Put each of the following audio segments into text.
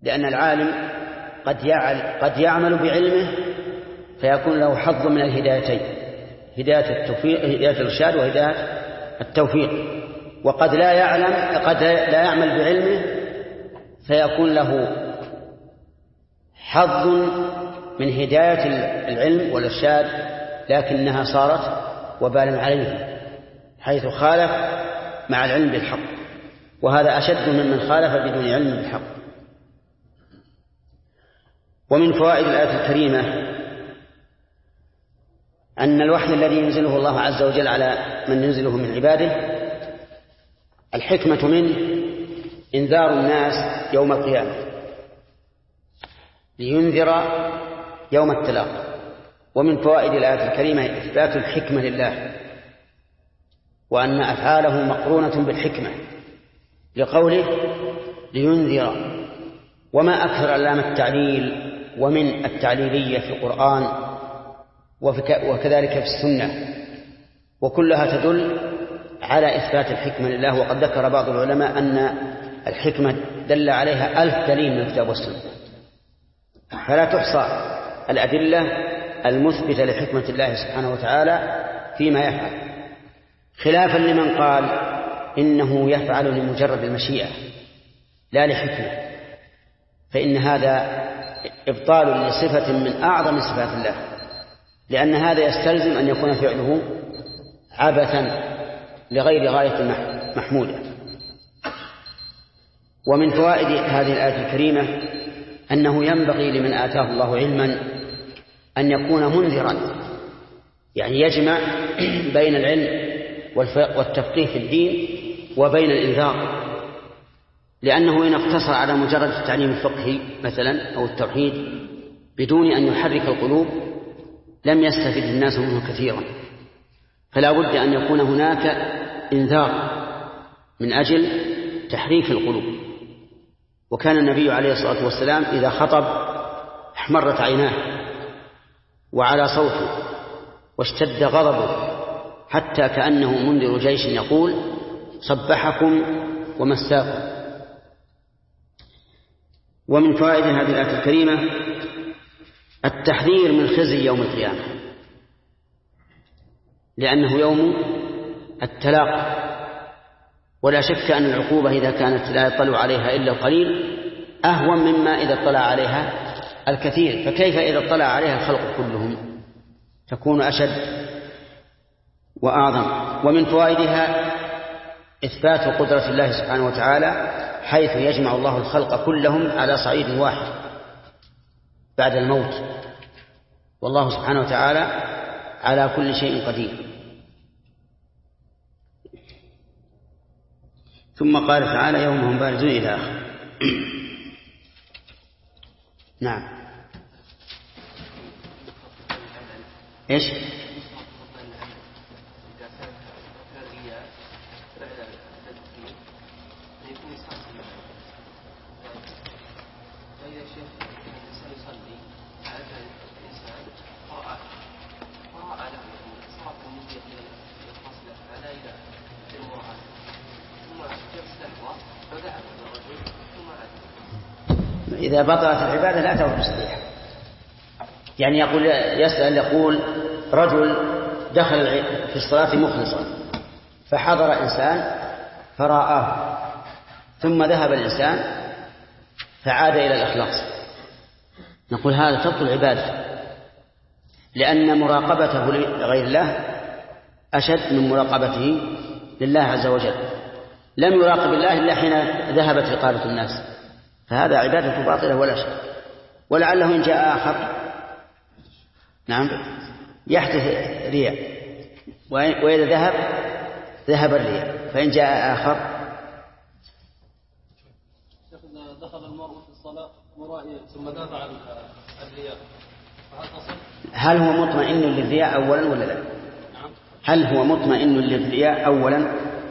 لأن العالم قد يعمل بعلمه فيكون له حظ من الهدايتين، هداية الإرشاد وهداية التوفيق، وقد لا يعمل بعلمه فيكون له حظ من هداية العلم والإرشاد لكنها صارت وبالا عليه حيث خالف مع العلم بالحق، وهذا أشد ممن خالف بدون علم بالحق. ومن فوائد الآية الكريمة أن الوحي الذي ينزله الله عز وجل على من ينزله من عباده الحكمة منه إنذار الناس يوم القيامة لينذر يوم التلاق. ومن فوائد الآية الكريمة إثبات الحكمة لله، وأن أفعاله مقرونة بالحكمة لقوله لينذر. وما أكثر علامة التعليل ومن التعليلية في القرآن وكذلك في السنة، وكلها تدل على إثبات الحكمة لله. وقد ذكر بعض العلماء أن الحكمة دل عليها 1000 دليل من الكتاب والسنة، فلا تحصى الأدلة المثبتة لحكمة الله سبحانه وتعالى فيما يفعل، خلافا لمن قال إنه يفعل لمجرد المشيئة لا لحكمة، فإن هذا إبطال لصفة من أعظم صفات الله، لأن هذا يستلزم أن يكون فعله عبثا لغير غاية محمودة. ومن فوائد هذه الآية الكريمة أنه ينبغي لمن آتاه الله علما أن يكون منذرا، يعني يجمع بين العلم والتفقيه في الدين وبين الإنذار، لأنه إن اقتصر على مجرد التعليم الفقهي مثلا أو التوحيد بدون أن يحرك القلوب لم يستفد الناس منه كثيرا، فلا بد أن يكون هناك إنذار من أجل تحريك القلوب. وكان النبي عليه الصلاة والسلام إذا خطب احمرت عيناه وعلى صوته واشتد غضبه حتى كأنه منذر جيش يقول صبحكم ومساكم. ومن فوائد هذه الآية الكريمة التحذير من خزي يوم القيامة، لأنه يوم التلاق، ولا شك أن العقوبة إذا كانت لا يطلع عليها إلا القليل أهون مما إذا اطلع عليها الكثير، فكيف إذا اطلع عليها الخلق كلهم تكون أشد وأعظم. ومن فوائدها إثبات قدرة الله سبحانه وتعالى حيث يجمع الله الخلق كلهم على صعيد واحد بعد الموت، والله سبحانه وتعالى على كل شيء قدير. ثم قال تعالى يوم هم بارزون إلى آخر. نعم. إيش؟ إذا بطلت العبادة لا توجد صحيحة، يعني يقول رجل دخل في الصلاة مخلصا فحضر إنسان فرآه ثم ذهب الإنسان فعاد إلى الإخلاص، نقول هذا تبطل العبادة، لأن مراقبته لغير الله أشد من مراقبته لله عز وجل. لم يراقب الله إلا حين ذهبت رقابة الناس، فهذا عبادة باطلة ولا شيء. ولعله إن جاء آخر نعم يحدث رياء، وإذا ذهب الرياء، فإن جاء آخر دخل المرء في الصلاة مرائيا ثم دافع الرياء، هل هو مطمئن للرياء أولا ولا لا؟ هل هو مطمئن للرياء أولا؟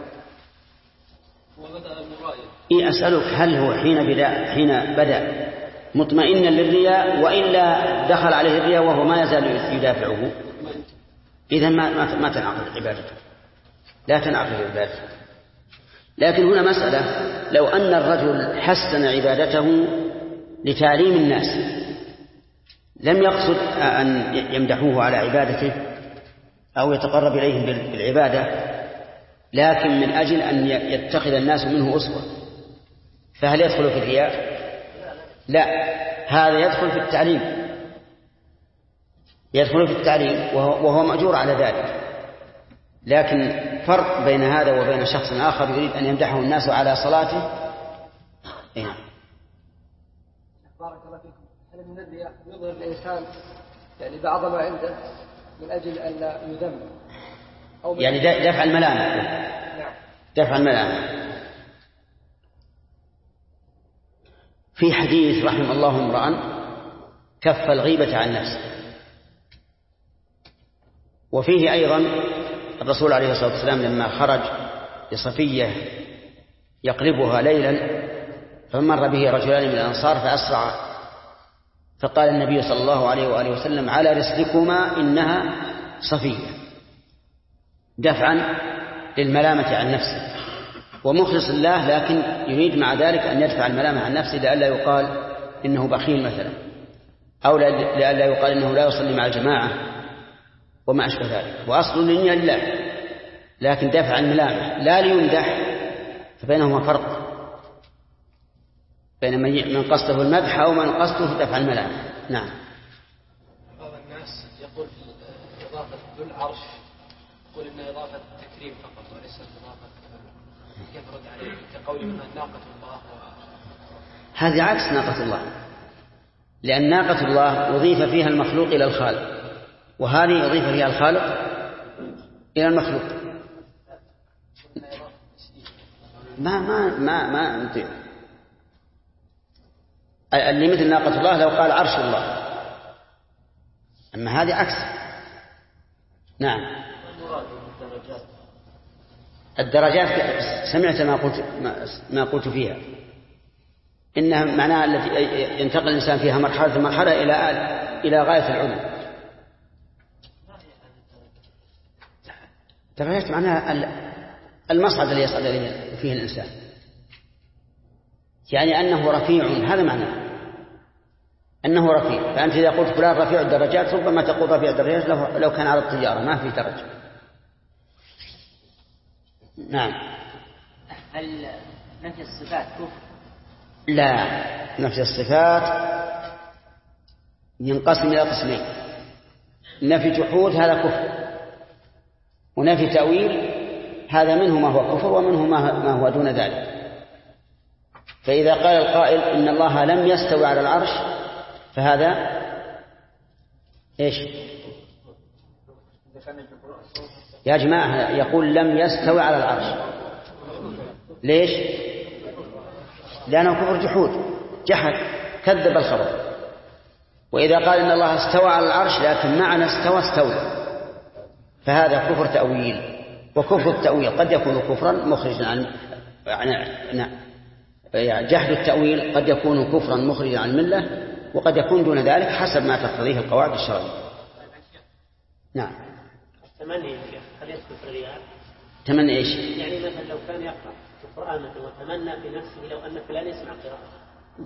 إيه أسألك، هل هو حين بدأ مطمئنا للرياء وإلا دخل عليه الرياء وهو ما يزال يدافعه؟ إذن ما تنعقد عبادته، لا تنعقد عبادته. لكن هنا مسألة، لو أن الرجل حسن عبادته لتعليم الناس، لم يقصد أن يمدحوه على عبادته أو يتقرب إليهم بالعبادة، لكن من أجل أن يتخذ الناس منه أسوة. فهل يدخل في الرياء؟ لا، هذا يدخل في التعليم، يدخل في التعليم وهو مأجور على ذلك. لكن فرق بين هذا وبين شخص آخر يريد أن يمدحه الناس على صلاته. بارك الله فيكم. هل من الرياء يظهر الإنسان يعني بعض ما عنده من أجل أن لا يذم أو يعني دفع الملامة؟ نعم. دفع الملامة. في حديث رحم الله امرأ كف الغيبة عن نفسه، وفيه أيضا الرسول عليه الصلاة والسلام لما خرج لصفية يقلبها ليلا فمر به رجلان من الأنصار فأسرع، فقال النبي صلى الله عليه وآله وسلم: على رسلكما إنها صفية، دفعا للملامة عن نفسه، ومخلص الله، لكن يريد مع ذلك أن يدفع الملامة عن نفسه لئلا يقال إنه بخيل مثلا، أو لئلا يقال إنه لا يصلي مع الجماعة وما أشبه ذلك. وأصل النية لله، لكن دفع الملامة لا ليمدح، فبينهما فرق بين من قصده المدح أو من قصده دفع الملامة. نعم. بعض الناس يقول في إضافة ذو العرش يقول إن إضافة التكريم فقط وليس إضافة، كيف رد عليه كقول من ناقة الله؟ هذه عكس ناقة الله، لأن ناقة الله أضيف فيها المخلوق إلى الخالق، وهذه أضيف فيها الخالق إلى المخلوق. ما أنت اللي مثل ناقة الله لو قال عرش الله، أما هذه عكس. نعم. الدرجات سمعت ما قلت فيها، إنها معناها التي ينتقل الإنسان فيها مرحلة إلى غاية العلم. درجات معناها المصعد الذي يصعد إليه فيه الإنسان، يعني أنه رفيع، هذا معناه أنه رفيع. فأنت إذا قلت فلان رفيع الدرجات ربما تقول رفيع الدرجات لو كان على الطيارة ما في درجة. نعم. هل نفي الصفات كفر؟ لا، نفي الصفات ينقسم إلى قسمين: نفي جحود هذا كفر، ونفي تأويل هذا منه ما هو كفر ومنه ما هو دون ذلك. فإذا قال القائل إن الله لم يستوي على العرش فهذا إيش يا جماعة؟ يقول لم يستوي على العرش، ليش؟ لأنه كفر جحود، جحد، كذب الخبر. وإذا قال إن الله استوى على العرش لكن معنى استولى فهذا كفر تأويل. وكفر التأويل قد يكون كفرا مخرجا عن جحد التأويل قد يكون كفرا مخرجا عن الملة، وقد يكون دون ذلك حسب ما تقتضيه القواعد الشرعية. نعم. التمني هل يدخل في الرياء؟ تمني ايش؟ يعني مثلا لو كان يقرأ القرآن وتمنى في نفسه لو أن فلان يسمع قراءته.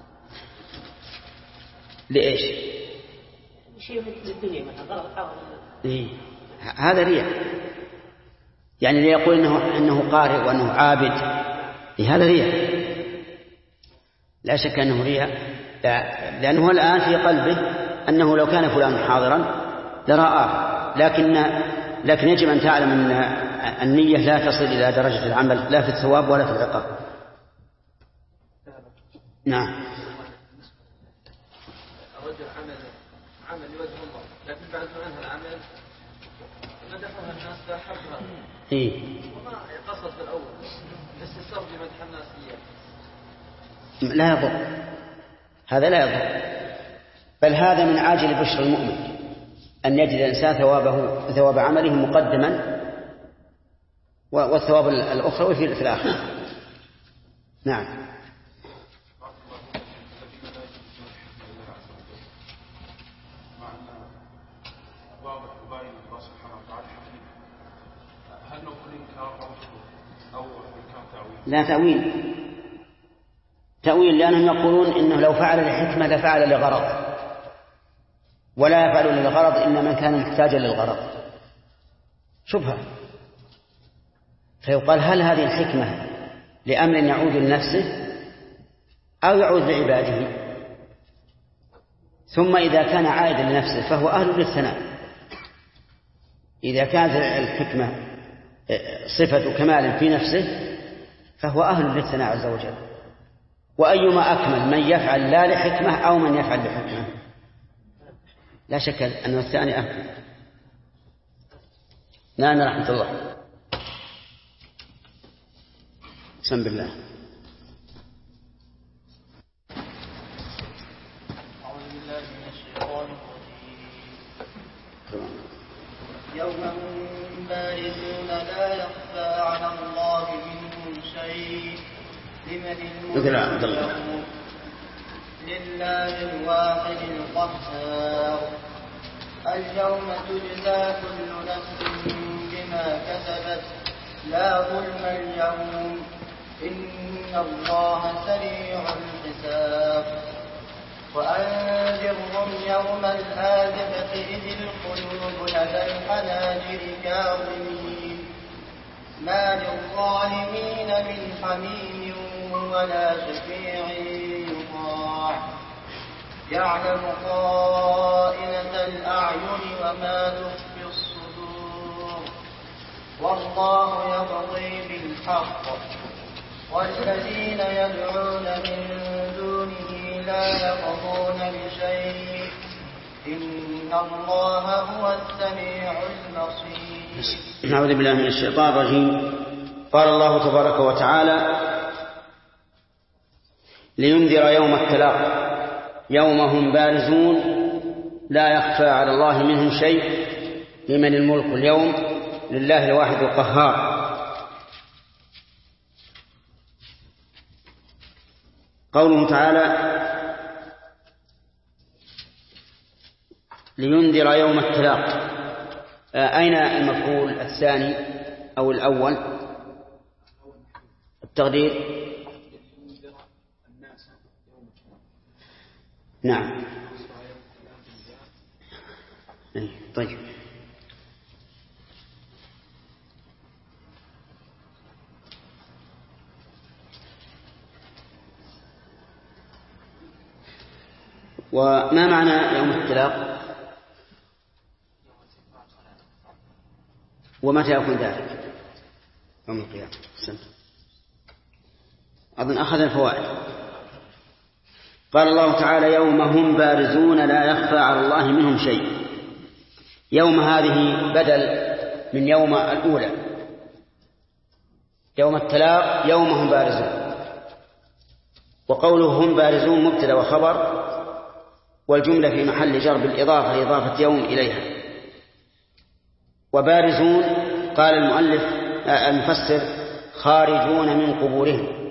لإيش؟ شيء في الدنيا مثلا غرض حاضر. إيه؟ هذا رياء، يعني ليقول إنه قارئ وأنه عابد، إيه هذا رياء، لا شك أنه رياء، لأنه الآن في قلبه أنه لو كان فلان حاضرا لرآه، لكن يجب أن تعلم أن النية لا تصل إلى درجة العمل لا في الثواب ولا في العقاب. نعم. الرجل عمل لوجه الله لكن بعد ما انهى العمل مدحها الناس فأحبها وما قصد في الأول بس السبب لمدح الناس إياه. لا يضر، هذا لا يضر، بل هذا من عاجل بشر المؤمن أن يجد الإنسان ثواب عمله مقدما والثواب الأخرى في الآخر. نعم. لا تأويل، تأويل، لأنهم يقولون إنه لو فعل لحكمة لفعل لغرض، ولا يفعل للغرض إلا من كان محتاجا للغرض. شبهة. فيقال هل هذه الحكمة لأمر يعود لنفسه أو يعود لعباده؟ ثم إذا كان عائدا لنفسه فهو أهل للثناء. إذا كانت الحكمة صفة كمال في نفسه فهو أهل للثناء عز وجل. وأيما أكمل، من يفعل لا لحكمة أو من يفعل لحكمة؟ لا شك أن الثاني أكمل. نعم رحمة الله. بسم الله. أعوذ بالله من الشيطان الرجيم. يوم هم بارزون لا يخفى على الله منهم شيء. لمن الملك اليوم؟ لله الواحد القهار. اليوم تجزى كل نفس بما كسبت لا ظلم اليوم إن الله سريع الحساب. وأنذرهم يوم الآزفة إذ القلوب لدى الحناجر كاظمين ما للظالمين من حميم ولا شفيع يطاع يعلم خائنة الأعين وما تخفي الصدور والله يقضي بالحق والذين يدعون من دونه لا يقضون بشيء إن الله هو السميع البصير. نعوذ بالله من الشيطان الرجيم. قال الله تبارك وتعالى: لينذر يوم التلاق يوم هم بارزون لا يخفى على الله منهم شيء لمن الملك اليوم لله الواحد القهار. قوله تعالى: لينذر يوم التلاق، أين المفعول الثاني أو الأول؟ التقدير نعم. طيب. وما معنى يوم التلاق؟ ومتى يكون ذلك؟ يوم القيامة. أظن أخذ الفوائد. قال الله تعالى: يوم هم بارزون لا يخفى على الله منهم شيء. يوم هذه بدل من يوم الأولى. يوم التلاق يوم هم بارزون، وقوله هم بارزون مبتدأ وخبر، والجملة في محل جر بالإضافة لإضافة يوم إليها. وبارزون قال المفسر خارجون من قبورهم،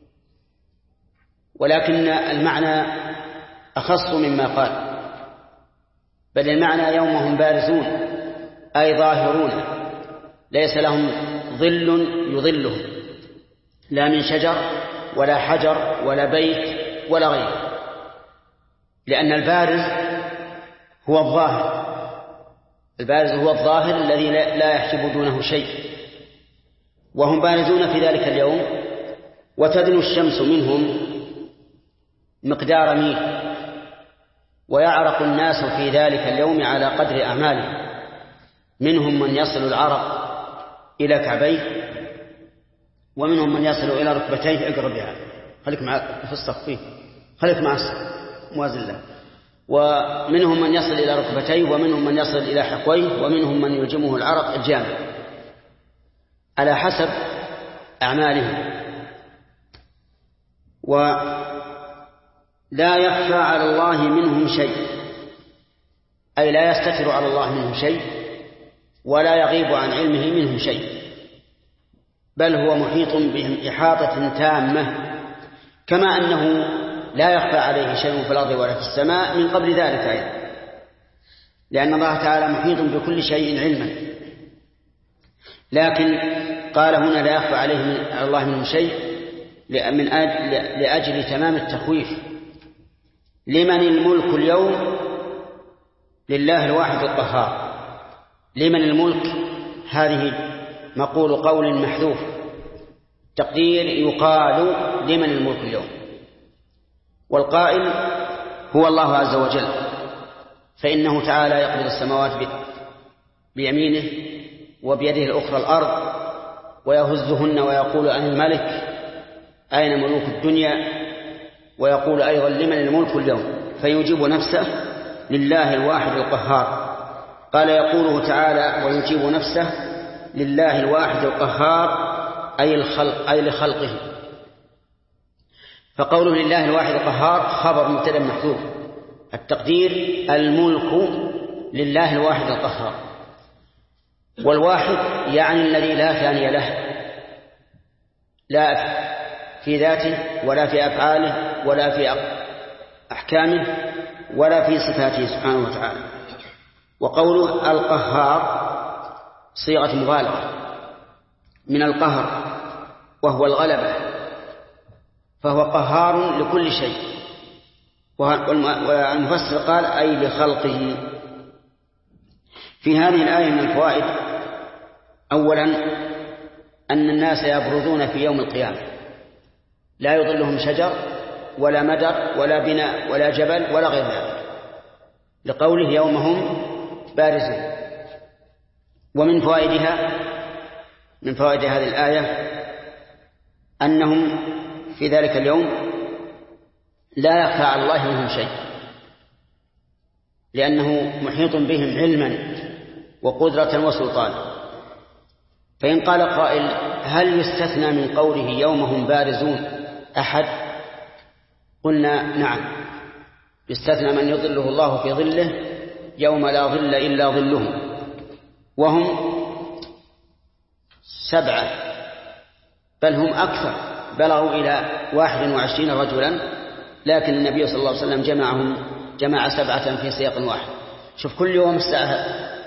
ولكن المعنى أخص مما قال، بل المعنى يومهم بارزون أي ظاهرون ليس لهم ظل يظلهم، لا من شجر ولا حجر ولا بيت ولا غيره، لأن البارز هو الظاهر. البارز هو الظاهر الذي لا يحجب دونه شيء. وهم بارزون في ذلك اليوم، وتدنو الشمس منهم مقدار ميل، ويعرق الناس في ذلك اليوم على قدر أعمالهم. منهم من يصل العرق إلى كعبيه، ومنهم من يصل إلى ركبتيه. اقرب بها، خليك مع في الصف فيه، خليك مع موازن له. ومنهم من يصل إلى ركبتيه، ومنهم من يصل إلى حقويه، ومنهم من يلجمه العرق الجامع على حسب أعمالهم. ولا يخفى على الله منهم شيء، أي لا يستتر على الله منهم شيء، ولا يغيب عن علمه منهم شيء، بل هو محيط بهم إحاطة تامة، كما أنه لا يخفى عليه شيء في الأرض ولا في السماء من قبل ذلك أيضا، لأن الله تعالى محيط بكل شيء علما. لكن قال هنا لا يخفى عليه على الله منهم شيء، لأجل تمام التخويف. لمن الملك اليوم؟ لله الواحد القهار. لمن الملك؟ هذه مقول قول محذوف، تقدير يقال لمن الملك اليوم، والقائل هو الله عز وجل، فإنه تعالى يقبض السماوات بيمينه وبيده الأخرى الأرض ويهزهن ويقول أنا الملك أين ملوك الدنيا، ويقول أيضا لمن الملك اليوم، فيجيب نفسه لله الواحد القهار. قال يقوله تعالى ويجيب نفسه لله الواحد القهار أي لخلقه. فقوله لله الواحد القهار خبر مبتدأ محذوف، التقدير الملك لله الواحد القهار. والواحد يعني الذي لا ثاني له، لا في ذاته ولا في أفعاله ولا في أحكامه ولا في صفاته سبحانه وتعالى. وقوله القهار صيغة مبالغة من القهر وهو الغلبة، فهو قهار لكل شيء. والمفسر قال أي لخلقه. في هذه الآية من الفوائد: أولا أن الناس يبرزون في يوم القيامة لا يظلهم شجر ولا مدر ولا بناء ولا جبل ولا غير ذلك، لقوله يوم هم بارزون. ومن فوائدها من فوائد هذه الآية أنهم في ذلك اليوم لا يخفى على الله منهم شيء، لأنه محيط بهم علما وقدرة وسلطان. فإن قال قائل هل يستثنى من قوله يوم هم بارزون أحد؟ قلنا نعم، يستثنى من يظله الله في ظله يوم لا ظل إلا ظله، وهم 7 بل هم أكثر، بلغوا إلى 21 رجلا، لكن النبي صلى الله عليه وسلم جمع 7 في سياق واحد. شوف كل يوم الساعة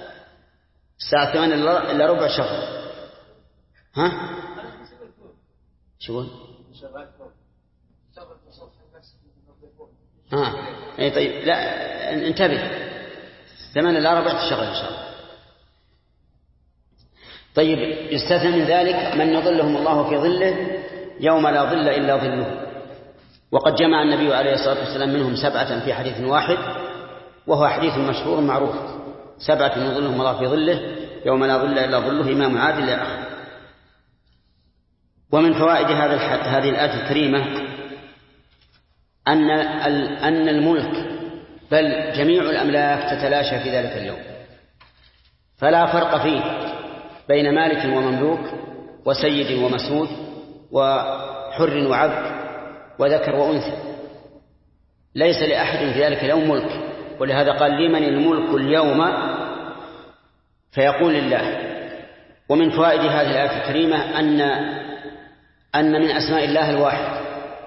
8 إلا ربع شهر. ها شو اي طيب، لا انتبه، 8 إلا ربع تشغل إن شاء الله. طيب يستثنى من ذلك من يظلهم الله في ظله يوم لا ظل إلا ظله، وقد جمع النبي عليه الصلاة والسلام منهم 7 في حديث واحد، وهو حديث مشهور معروف: 7 يظلهم الله في ظله يوم لا ظل إلا ظله، إمام عادل إلى آخره. ومن فوائد هذه الآية الكريمة أن الملك بل جميع الأملاك تتلاشى في ذلك اليوم، فلا فرق فيه بين مالك ومملوك وسيد ومسود وحر وعبد وذكر وأنثى، ليس لأحد في ذلك اليوم ملك. ولهذا قال لمن الملك اليوم، فيقول لله. ومن فوائد هذه الآية الكريمة أن من أسماء الله الواحد،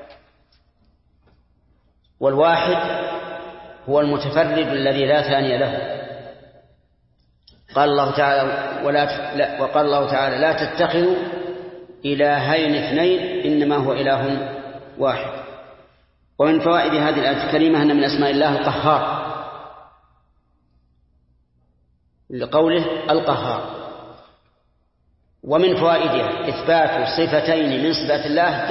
والواحد هو المتفرد الذي لا ثاني له. قال الله تعالى وقال الله تعالى لا تتخذوا إلهين اثنين إنما هو إله واحد. ومن فوائد هذه الآية الكريمة أن من أسماء الله القهار، لقوله القهار. ومن فوائدها إثبات صفتين من صفات الله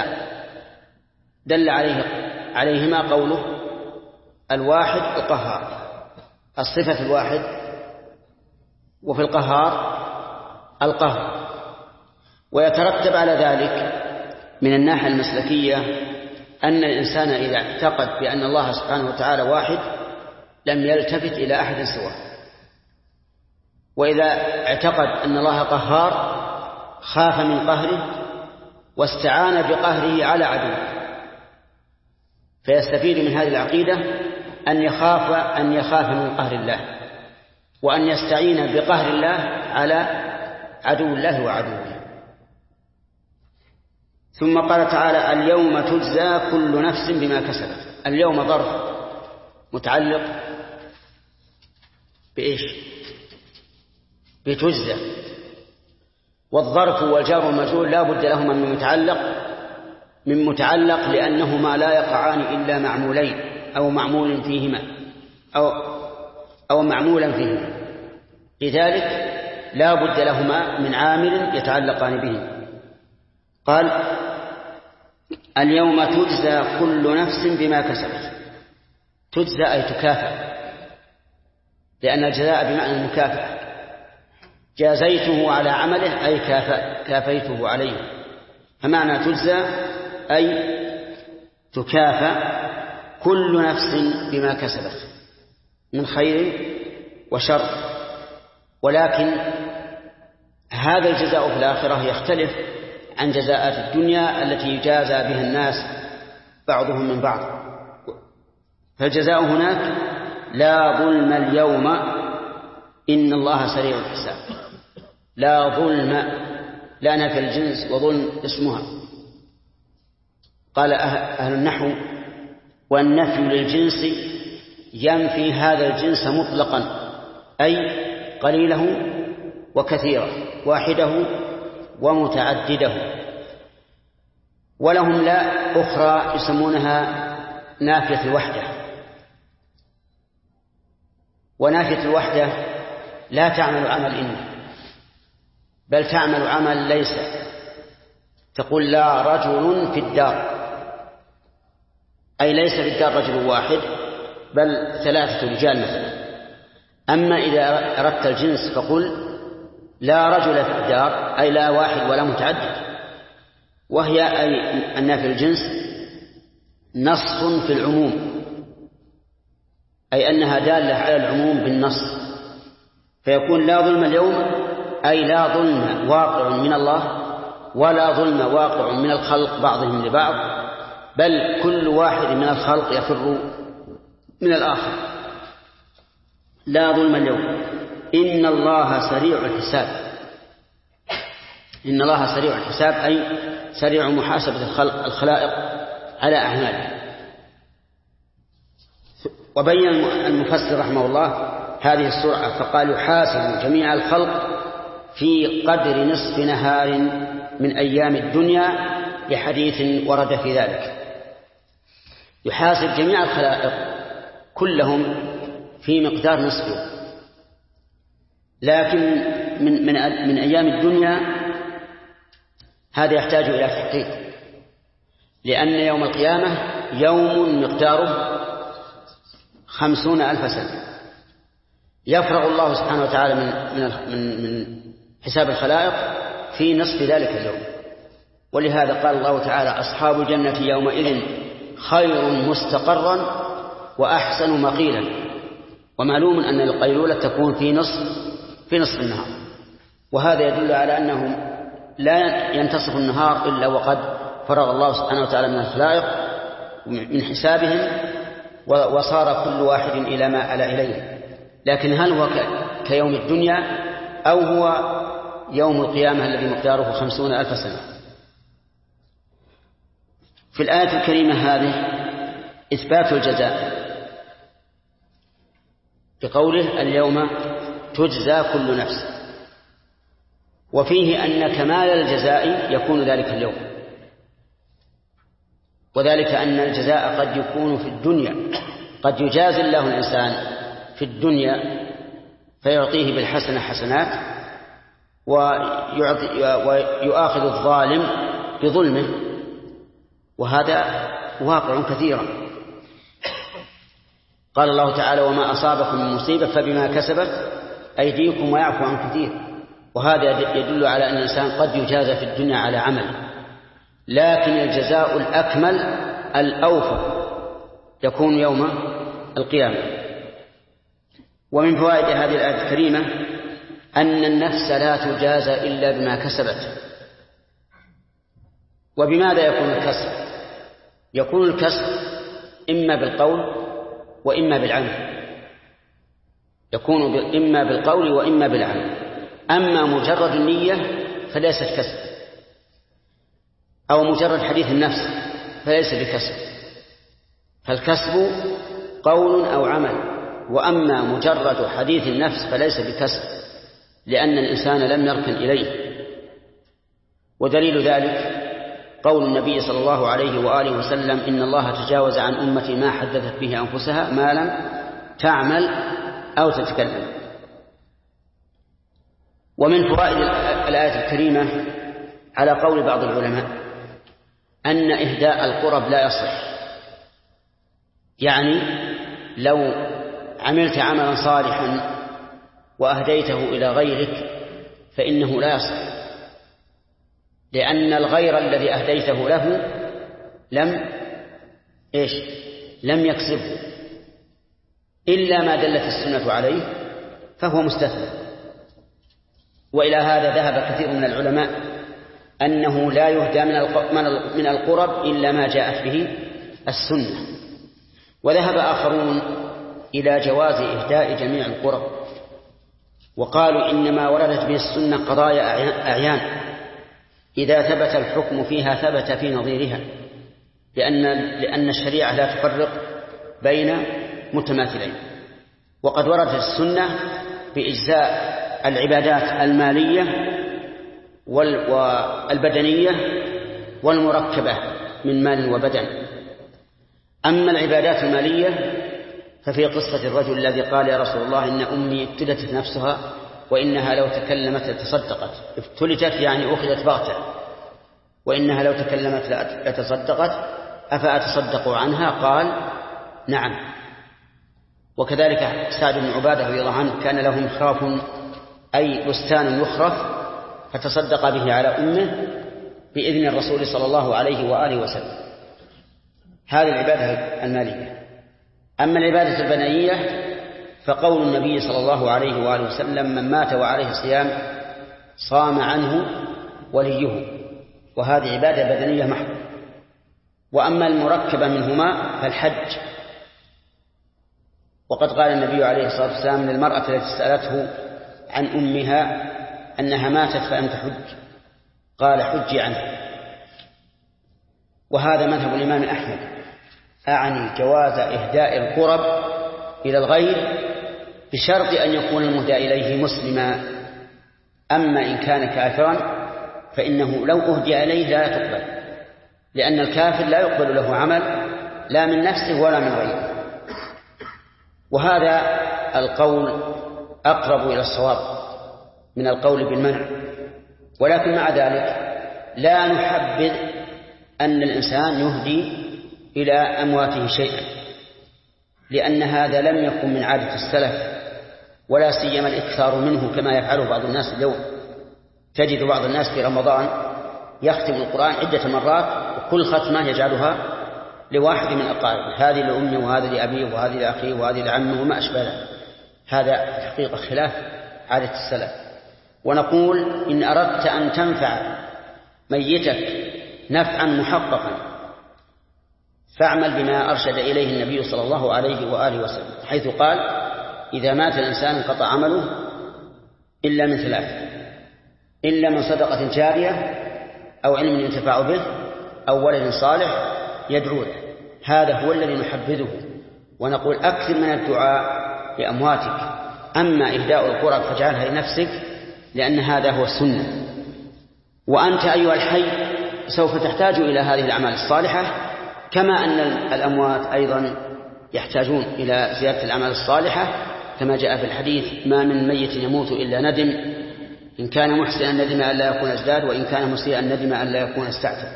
دل عليهما قوله الواحد القهار، الصفة الواحد، وفي القهار القهر. ويترتب على ذلك من الناحية المسلكية أن الإنسان إذا اعتقد بأن الله سبحانه وتعالى واحد لم يلتفت إلى أحد سواه، وإذا اعتقد أن الله قهار خاف من قهره واستعان بقهره على عدوه. فيستفيد من هذه العقيدة أن يخاف من قهر الله، وأن يستعين بقهر الله على عدو الله وعدوه. ثم قال تعالى اليوم تجزى كل نفس بما كسبت. اليوم ظرف متعلق بإيش؟ بتجزى. والظرف والجار والمجرور لا بد لهما من متعلق من متعلق لأنهما لا يقعان إلا معمولين أو معمول فيهما أو معمولا فيهما، لذلك لا بد لهما من عامل يتعلقان به. قال اليوم تجزى كل نفس بما كسبت. تجزى أي تكافأ، لأن الجزاء بمعنى المكافأة. جازيته على عمله أي كافيته عليه، فمعنى تجزى أي تكافأ كل نفس بما كسبت من خير وشر. ولكن هذا الجزاء في الآخرة يختلف عن جزاءات الدنيا التي يجازى بها الناس بعضهم من بعض. فالجزاء هناك لا ظلم اليوم إن الله سريع الحساب. لا ظلم، لا نفي الجنس وظلم اسمها. قال أهل النحو والنفي للجنس ينفي هذا الجنس مطلقا، أي قليله وكثيره، واحده ومتعدده. ولهم لا أخرى يسمونها نافية الوحدة. ونافية الوحدة لا تعمل عمل إن، بل تعمل عمل ليس. تقول لا رجل في الدار، أي ليس في الدار رجل واحد بل 3 رجال مثلا. أما إذا أردت الجنس فقل لا رجل في الدار، أي لا واحد ولا متعدد. وهي أي النافي الجنس نص في العموم، أي أنها دالة على العموم بالنص. فيكون لا ظلم اليوم أي لا ظلم واقع من الله ولا ظلم واقع من الخلق بعضهم لبعض، بل كل واحد من الخلق يفر من الآخر. لا ظلم اليوم إن الله سريع الحساب. إن الله سريع الحساب أي سريع محاسبة الخلائق على أعماله. وبين المفسر رحمه الله هذه السرعة فقال يحاسب جميع الخلق في قدر نصف نهار من أيام الدنيا، لحديث ورد في ذلك. يحاسب جميع الخلائق كلهم في مقدار نصف يوم، لكن من أيام الدنيا هذا يحتاج إلى تحقيق، لأن يوم القيامة يوم مقداره 50,000 سنة. يفرغ الله سبحانه وتعالى من حساب الخلائق في نصف ذلك اليوم. ولهذا قال الله تعالى أصحاب الجنة يومئذ خير مستقرا وأحسن مقيلا. ومعلوم أن القيلولة تكون في نصف النهار، وهذا يدل على أنه لا ينتصف النهار إلا وقد فرغ الله سبحانه وتعالى من الخلائق من حسابهم، وصار كل واحد إلى ما ألا إليه. لكن هل هو كيوم الدنيا أو هو يوم القيامة الذي مقداره 50,000 سنة؟ في الآية الكريمة هذه إثبات الجزاء بقوله اليوم تجزى كل نفس، وفيه أن كمال الجزاء يكون ذلك اليوم، وذلك أن الجزاء قد يكون في الدنيا، قد يجازي الله الإنسان في الدنيا فيعطيه بالحسنة حسنات، ويؤاخذ الظالم بظلمه، وهذا واقع كثيرا. قال الله تعالى وما أصابكم من مصيبة فبما كسبت أيديكم ويعفو عن كثير. وهذا يدل على أن الإنسان قد يجازى في الدنيا على عمل، لكن الجزاء الأكمل الأوفى يكون يوم القيامة. ومن فوائد هذه الآية الكريمة أن النفس لا تجازى إلا بما كسبت. وبماذا يكون الكسب؟ يكون الكسب إما بالقول وإما بالعمل، يكون إما بالقول وإما بالعمل. أما مجرد النية فليست كسب، أو مجرد حديث النفس فليس بكسب. فالكسب قول أو عمل، وأما مجرد حديث النفس فليس بكسب، لأن الإنسان لم يركن إليه. ودليل ذلك قول النبي صلى الله عليه وآله وسلم: إن الله تجاوز عن أمتي ما حدثت به أنفسها ما لم تعمل أو تتكلم. ومن فوائد الآية الكريمة على قول بعض العلماء أن إهداء القرب لا يصح، يعني لو عملت عملا صالحا وأهديته إلى غيرك فإنه لا يصح، لأن الغير الذي أهديته له لم يكسبه إلا ما دلت السنة عليه فهو مستثنى. وإلى هذا ذهب كثير من العلماء أنه لا يهدى من القرب إلا ما جاءت به السنة. وذهب آخرون إلى جواز إهداء جميع القرب، وقالوا إنما وردت به السنة قضايا أعيان إذا ثبت الحكم فيها ثبت في نظيرها، لأن الشريعة لا تفرق بين متماثلين. وقد وردت السنة بإجزاء العبادات المالية والبدنية والمركبة من مال وبدن. أما العبادات المالية ففي قصة الرجل الذي قال: يا رسول الله إن أمي ابتلتت نفسها وإنها لو تكلمت لتصدقت. ابتلتت يعني أخذت بغتة، وإنها لو تكلمت لتصدقت، أفأتصدق عنها؟ قال: نعم. وكذلك سعد بن عبادة رضي الله عنه كان له مخراف أي بستان يخرف فتصدق به على أمه بإذن الرسول صلى الله عليه وآله وسلم. هذه العبادة المالية. أما العبادة البدنية فقول النبي صلى الله عليه وآله وسلم: من مات وعليه صيام صام عنه وليه، وهذه عبادة بدنية محضة. وأما المركبة منهما فالحج، وقد قال النبي عليه الصلاة والسلام للمرأة التي سألته عن أمها أنها ماتت فلم تحج قال: حجي عنها. وهذا مذهب الإمام أحمد، أعني جواز إهداء القرب إلى الغير بشرط أن يكون المهدى إليه مسلما. أما إن كان كافرا فإنه لو أهدي إليه لا تقبل، لأن الكافر لا يقبل له عمل لا من نفسه ولا من غيره. وهذا القول أقرب إلى الصواب من القول بالمنع. ولكن مع ذلك لا نحبذ أن الإنسان يهدي إلى أمواته شيئا، لأن هذا لم يكن من عادة السلف، ولا سيما الإكثار منه كما يفعله بعض الناس اليوم. تجد بعض الناس في رمضان يختم القرآن عدة مرات، وكل ختمة يجعلها لواحد من أقاربه، هذه لأمه وهذه لأبيه وهذه لأخيه وهذه لعمه وما أشبه ذلك. هذا في حقيقة خلاف عادة السلف. ونقول: إن أردت أن تنفع ميتك نفعا محققا فاعمل بما أرشد إليه النبي صلى الله عليه وآله وسلم، حيث قال: إذا مات الإنسان انقطع عمله إلا من ثلاث: إلا من صدقة جارية أو علم ينتفع به أو ولد صالح يدعو له. هذا هو الذي نحبذه، ونقول: أكثر من الدعاء لأمواتك. أما إهداء القرب فاجعلها لنفسك، لأن هذا هو السنة. وأنت أيها الحي سوف تحتاج إلى هذه الأعمال الصالحة، كما أن الأموات أيضا يحتاجون إلى زيادة الأعمال الصالحة، كما جاء في الحديث: ما من ميت يموت إلا ندم، إن كان محسنا ندم ألا يكون ازداد، وإن كان مسيئا ندم ألا يكون استعتب.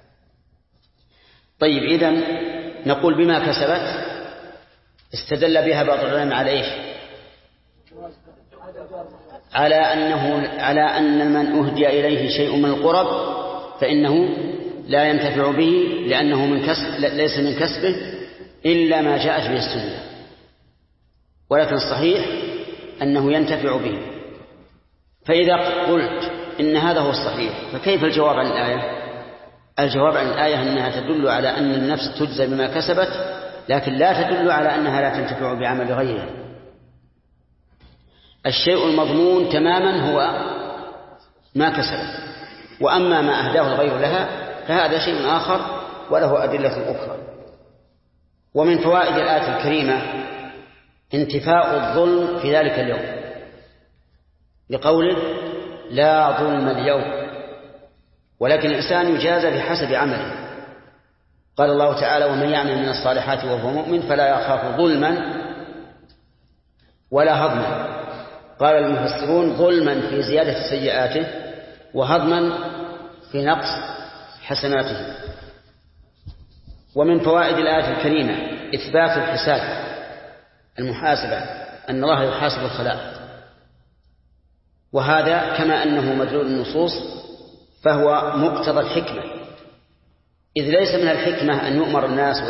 طيب، إذن نقول بما كسبت استدل بها بعض العلماء على إيش؟ على أن من أهدي إليه شيء من القرب فإنه لا ينتفع به، لأنه ليس من كسبه إلا ما جاءت به السنة. ولكن الصحيح أنه ينتفع به. فإذا قلت إن هذا هو الصحيح فكيف الجواب عن الآية؟ الجواب عن الآية أنها تدل على أن النفس تجزى بما كسبت، لكن لا تدل على أنها لا تنتفع بعمل غيرها. الشيء المضمون تماما هو ما كسبت، وأما ما أهداه الغير لها فهذا شيء آخر وله أدلة أخرى. ومن فوائد الآية الكريمة انتفاء الظلم في ذلك اليوم، لقوله: لا ظلم اليوم. ولكن الإنسان يجازى بحسب عمله. قال الله تعالى: ومن يعمل من الصالحات وهو مؤمن فلا يخاف ظلما ولا هضما. قال المفسرون: ظلما في زيادة سيئاته، وهضما في نقص حسناته. ومن فوائد الآية الكريمة إثبات الحساب، المحاسبة، أن الله يحاسب الخلائق، وهذا كما أنه مدلول النصوص فهو مقتضى الحكمة، إذ ليس من الحكمة أن يؤمر الناس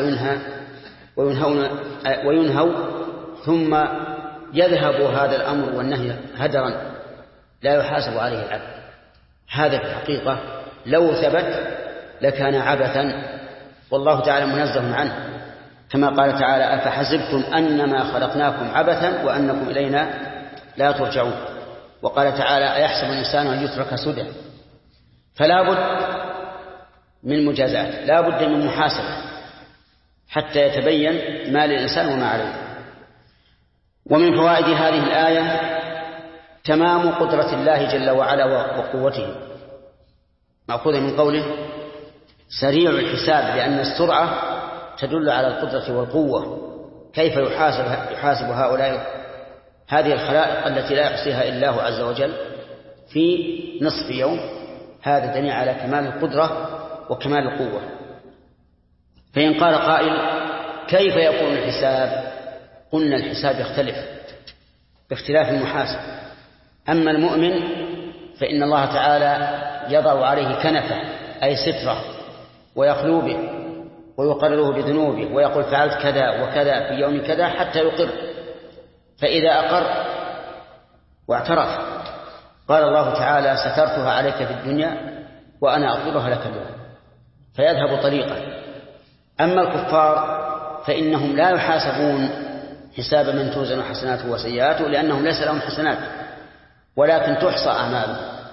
وينهوا ثم يذهب هذا الأمر والنهي هدرا لا يحاسب عليه العبد. هذا في الحقيقة لو ثبت لكان عبثا، والله تعالى منزه عنه، كما قال تعالى: أفحسبتم أنما خلقناكم عبثا وأنكم إلينا لا ترجعون. وقال تعالى: أيحسب الإنسان أن يترك سدى. فلا بد من مجازات، لا بد من محاسبة حتى يتبين ما للإنسان وما عليه. ومن فوائد هذه الآية تمام قدرة الله جل وعلا وقوته، مأخوذ من قوله سريع الحساب، لأن السرعة تدل على القدرة والقوة. كيف يحاسب هؤلاء هذه الخلائق التي لا يحصيها إلا الله عز وجل في نصف يوم؟ هذا دليل على كمال القدرة وكمال القوة. فإن قال قائل: كيف يكون الحساب؟ قلنا: الحساب يختلف باختلاف المحاسب. أما المؤمن فإن الله تعالى يضع عليه كنفة، أي سترة، ويخلو به ويقرره بذنوبه ويقول: فعلت كذا وكذا في يوم كذا، حتى يقر. فإذا أقر واعترف قال الله تعالى: سترتها عليك في الدنيا وأنا أغفرها لك اليوم، فيذهب طريقا. أما الكفار فإنهم لا يحاسبون حساب من توزن حسناته وسيئاته، لأنهم ليس لهم حسنات ولكن تحصى أعمالهم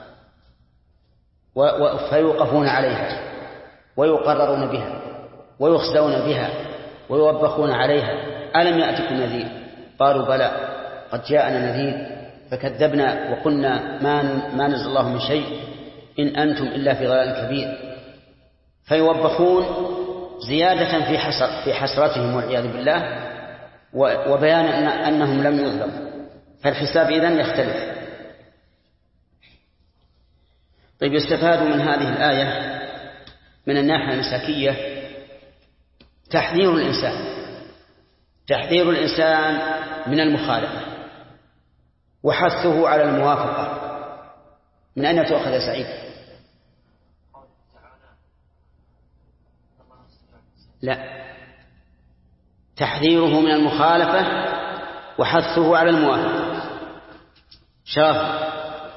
فيوقفون عليها ويقررون بها ويخزون بها ويوبخون عليها. ألم يأتكم نذير؟ قالوا: بلى، قد جاءنا نذير فكذبنا وقلنا ما نزل الله من شيء إن أنتم إلا في ضلال كبير. فيوبخون زيادة في حسرتهم والعياذ بالله، وبيان أنهم لم يظلموا. فالحساب إذن يختلف. طيب، يستفاد من هذه الآية من الناحية المساكية تحذير الإنسان من المخالفة وحثه على الموافقة. من أين تؤخذ يا سعيد؟ لا، تحذيره من المخالفة وحثه على الموافقة. شاف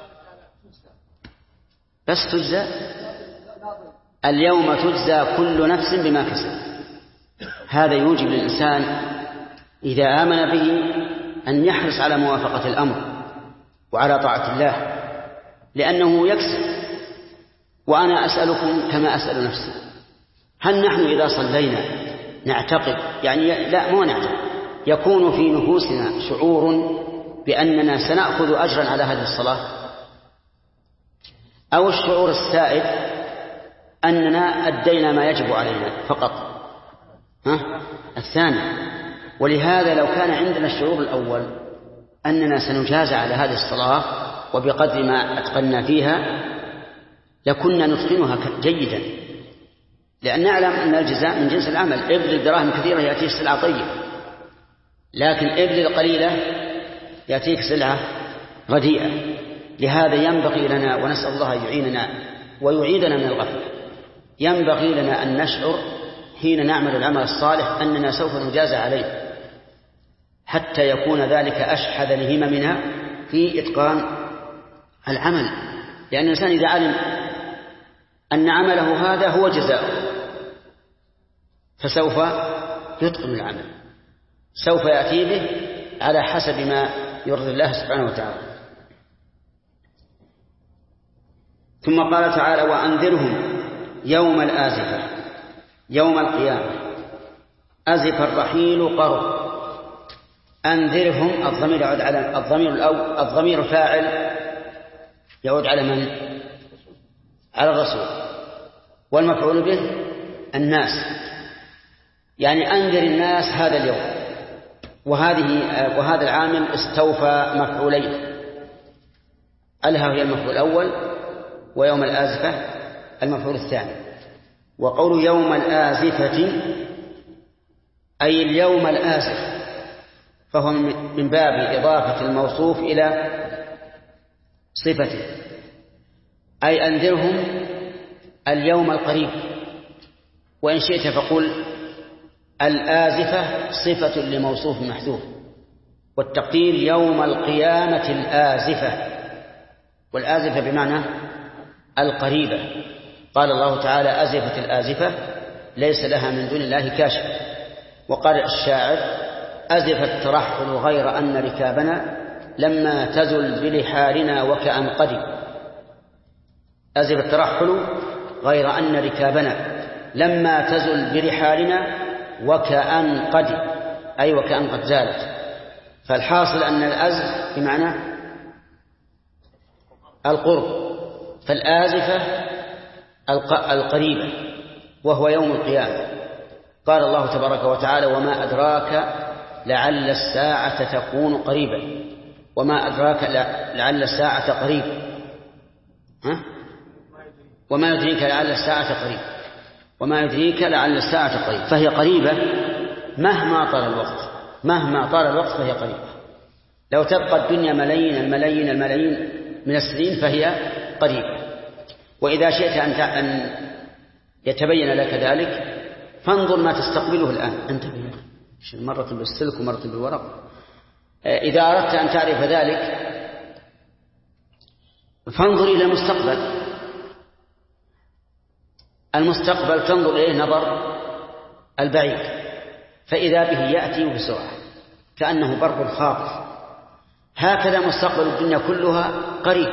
بس تجزى اليوم تجزى كل نفس بما كسبت. هذا يوجب للإنسان إذا آمن به أن يحرص على موافقة الأمر وعلى طاعة الله، لأنه يكسب. وأنا أسألكم كما أسأل نفسي: هل نحن إذا صلينا نعتقد، يعني لا مو نعتقد، يكون في نفوسنا شعور بأننا سنأخذ أجرا على هذه الصلاة، أو الشعور السائد أننا أدينا ما يجب علينا فقط؟ الثاني. ولهذا لو كان عندنا الشعور الأول أننا سنجازى على هذه الصلاة وبقدر ما أتقنا فيها لكنا نتقنها جيدا، لأن نعلم أن الجزاء من جنس العمل. ابذل دراهم كثيرة يأتيك سلعة طيبة، لكن ابذل قليلة يأتيك سلعة رديئة. لهذا ينبغي لنا، ونسأل الله يعيننا ويعيدنا من الغفلة، ينبغي لنا أن نشعر حين نعمل العمل الصالح أننا سوف نجازى عليه، حتى يكون ذلك أشحذ لهممنا في إتقان العمل. لأن الإنسان إذا علم أن عمله هذا هو جزاؤه فسوف يتقن العمل، سوف يأتي به على حسب ما يرضي الله سبحانه وتعالى. ثم قال تعالى: وأنذرهم يوم الآزفة، يوم القيامة. أزف الرحيل قرب. أنذرهم، الضمير يعود على الضمير فاعل يعود على من؟ على الرسول. والمفعول به الناس، يعني أنذر الناس هذا اليوم. وهذا العامل استوفى مفعولين، ألها هي المفعول الأول، ويوم الآزفة المفعول الثاني. وقول يوم الآزفة أي اليوم الآزف، فهو من باب إضافة الموصوف إلى صفته، أي أنذرهم اليوم القريب. وإن شئت فقل الآزفة صفة لموصوف محذوف، والتقدير يوم القيامة الآزفة، والآزفة بمعنى القريبة. قال الله تعالى أزفت الآزفة ليس لها من دون الله كاشف. وقال الشاعر أزف الترحل غير أن ركابنا لما تزل بلحارنا وكأن قدي. أزف الترحل غير أن ركابنا لما تزل برحالنا وكأن قدي، أي وكأن قد زالت. فالحاصل أن الأزف بمعنى القرب، فالآزفة القريبة وهو يوم القيامة. قال الله تبارك وتعالى وما أدراك لعل الساعة تكون قريبا. وما أدراك لعل الساعة قريب، وما يدريك لعل الساعة قريب، وما يدريك لعل الساعة قريب. فهي قريبة مهما طال الوقت، مهما طال الوقت فهي قريبة. لو تبقى الدنيا ملايين الملايين الملايين من السنين فهي قريبة. وإذا شئت أن يتبين لك ذلك فانظر ما تستقبله الآن. أنت مرة بالسلك ومرة بالورق. إذا أردت أن تعرف ذلك فانظر إلى المستقبل. المستقبل تنظر إليه نظر البعيد، فإذا به يأتي بسرعة كأنه برق خاطف. هكذا مستقبل الدنيا كلها قريب،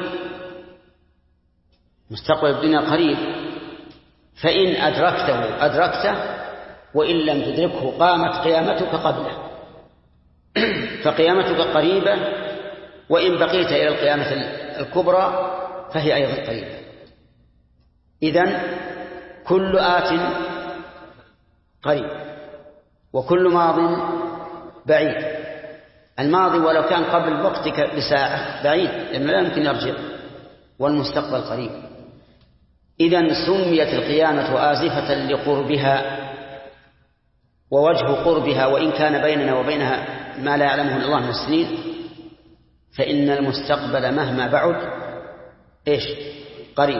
مستقبل الدنيا قريب، فإن أدركته أدركته، وإن لم تدركه قامت قيامتك قبله. فقيامتك قريبة، وإن بقيت إلى القيامة الكبرى فهي أيضا قريبة. إذن كل آت قريب وكل ماض بعيد. الماضي ولو كان قبل وقتك بساعة بعيد لأنه لا يمكن يرجع، والمستقبل قريب. إذن سميت القيامة آزفة لقربها ووجه قربها، وإن كان بيننا وبينها ما لا يعلمه الله من السنين، فإن المستقبل مهما بعد قريب.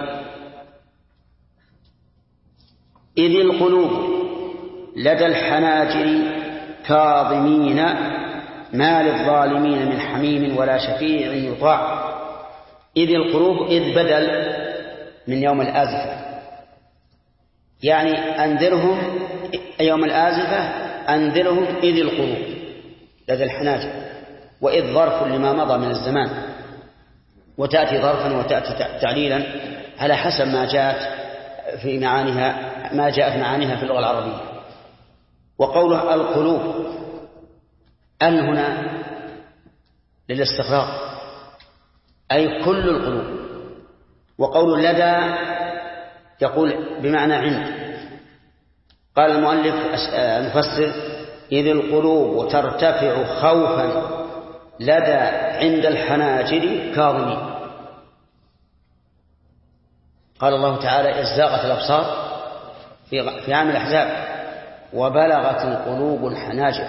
إذ القلوب لدى الحناجر كاظمين ما للظالمين من حميم ولا شفيع يطاع. إذ القلوب، إذ بدل من يوم الآزفة، يعني أنذرهم يوم الآزفة، أنذرهم إذ القلوب لدى الحناجر. وإذ ظرف لما مضى من الزمان، وتأتي ظرفا وتأتي تعليلا على حسب ما جاءت في معانيها، ما جاءت معانيها في اللغة العربية. وقوله القلوب أن هنا للاستغراق، أي كل القلوب. وقول لدى يقول بمعنى عند. قال المؤلف المفسر إذ القلوب ترتفع خوفا لدى عند الحناجر كاظمين. قال الله تعالى إذ زاغت الأبصار في عام الأحزاب وبلغت القلوب الحناجر.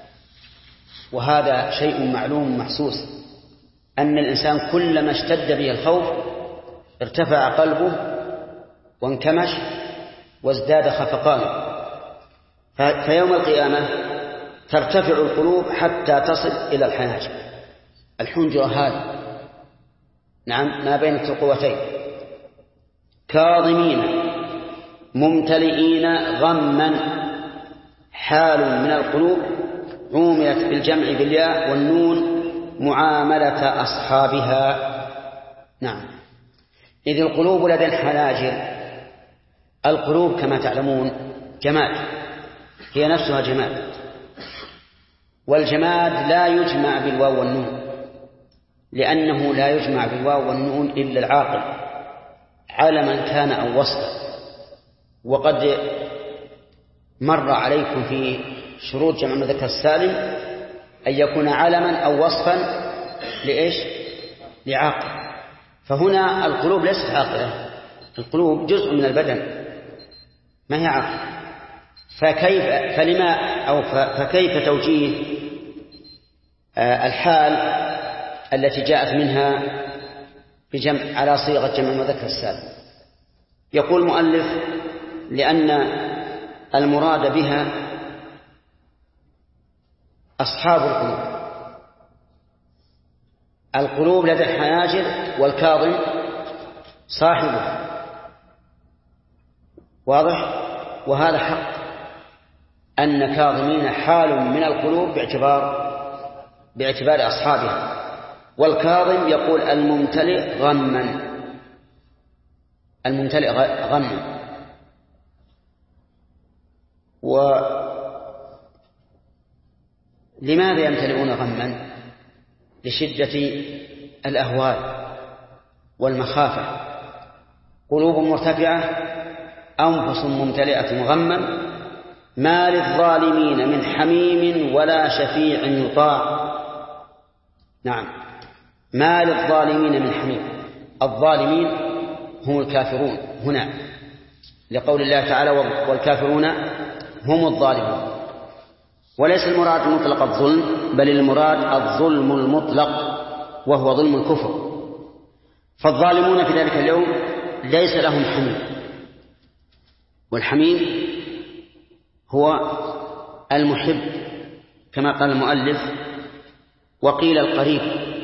وهذا شيء معلوم محسوس، أن الإنسان كلما اشتد به الخوف ارتفع قلبه وانكمش وازداد خفقان. فيوم القيامة ترتفع القلوب حتى تصل إلى الحناجر. الحنجرة هذه نعم ما بين الترقوتين. كاظمين ممتلئين غما، حال من القلوب عوملت بالجمع بالياء والنون معاملة أصحابها. نعم. إذ القلوب لدى الحناجر. القلوب كما تعلمون جماد، هي نفسها جماد، والجماد لا يجمع بالواو والنون، لأنه لا يجمع بالواو والنون إلا العاقل علما كان أو وصفا. وقد مر عليكم في شروط جمع المذكر السالم أن يكون علما أو وصفا لإيش؟ لعاقل. فهنا القلوب ليست عاقلة، القلوب جزء من البدن ما هي عاقلة، فكيف توجيه الحال التي جاءت منها بجمع على صيغة جمع المذكر السالم؟ يقول المؤلف لأن المراد بها أصحاب القلوب. القلوب لدى الحناجر والكاظم صاحبه، واضح؟ وهذا حق أن كاظمين حال من القلوب باعتبار أصحابها. والكاظم يقول الممتلئ غما، الممتلئ غما. ولماذا يمتلئون غما؟ لشدة الأهوال والمخافة. قلوب مرتفعة، أنفس ممتلئة غما، ما للظالمين من حميم ولا شفيع يطاع. نعم، ما للظالمين من حميم. الظالمين هم الكافرون هنا، لقول الله تعالى والكافرون هم الظالمون. وليس المراد مطلق الظلم، بل المراد الظلم المطلق وهو ظلم الكفر. فالظالمون في ذلك اليوم ليس لهم حميم، والحميم هو المحب كما قال المؤلف، وقيل القريب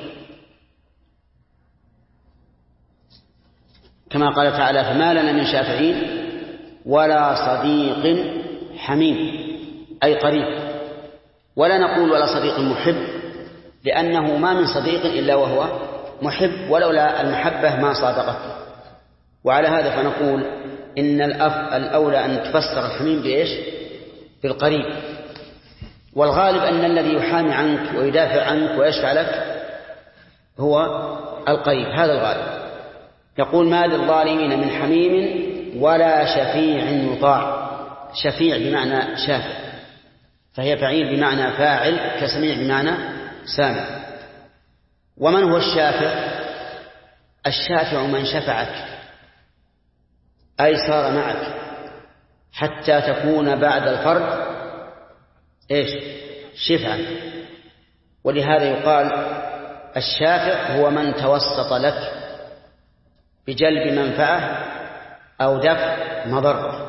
كما قال تعالى فما لنا من شافعين ولا صديق حميم، أي قريب. ولا نقول ولا صديق محب، لأنه ما من صديق إلا وهو محب، ولولا المحبة ما صادقته. وعلى هذا فنقول إن الأولى أن تفسر الحميم بإيش؟ بالقريب. والغالب أن الذي يحامي عنك ويدافع عنك ويشفع لك هو القريب، هذا الغالب. يقول ما للظالمين من حميم ولا شفيع يطاع. شفيع بمعنى شافع، فهي فعيل بمعنى فاعل، كسميع بمعنى سامع. ومن هو الشافع؟ الشافع من شفعك، أي صار معك حتى تكون بعد الفرد إيش؟ شفعا. ولهذا يقال الشافع هو من توسط لك بجلب منفعة أو دفع مضرة،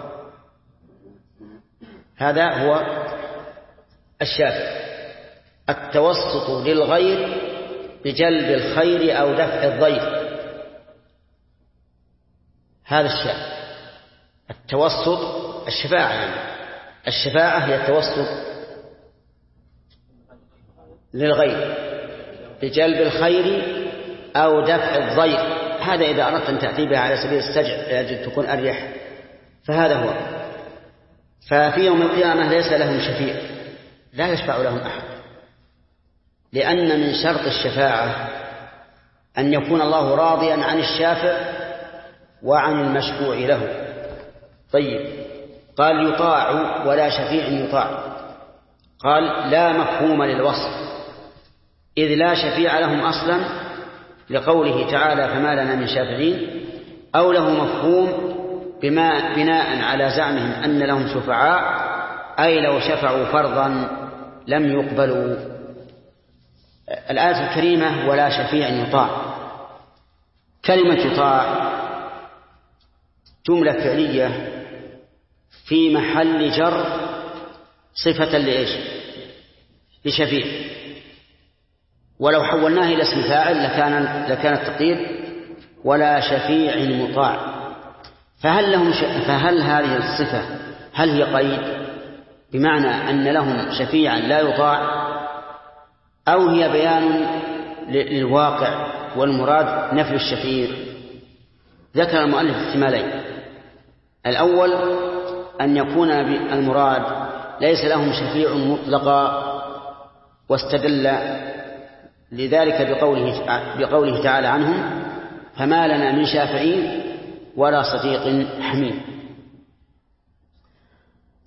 هذا هو الشافع. التوسط للغير بجلب الخير أو دفع الضير، هذا الشافع. التوسط الشفاعة، يعني الشفاعة هي التوسط للغير بجلب الخير أو دفع الضير. هذا إذا أردت أن تأتي بها على سبيل السجع لأجل تكون أريح، فهذا هو. ففي يوم القيامة ليس لهم شفيع، لا يشفع لهم أحد، لأن من شرط الشفاعة أن يكون الله راضيا عن الشافع وعن المشفوع له. طيب، قال يطاع ولا شفيع يطاع، قال لا مفهوم للوصف، إذ لا شفيع لهم أصلا لقوله تعالى فما لنا من شافعين، أو له مفهوم بناء على زعمهم أن لهم شفعاء، أي لو شفعوا فرضا لم يقبلوا. الآية الكريمة ولا شفيع يطاع، كلمة يطاع جملة فعلية في محل جر صفة لإيش؟ لشفيع. ولو حولناه إلى اسم فاعل لكان التقدير ولا شفيع مطاع. فهل هذه الصفة هل هي قيد بمعنى أن لهم شفيعا لا يطاع، أو هي بيان للواقع والمراد نفي الشفيع؟ ذكر المؤلف احتمالين. الأول أن يكون المراد ليس لهم شفيع مطلقا، واستدل لذلك بقوله تعالى عنهم فما لنا من شافعين ولا صديق حميم.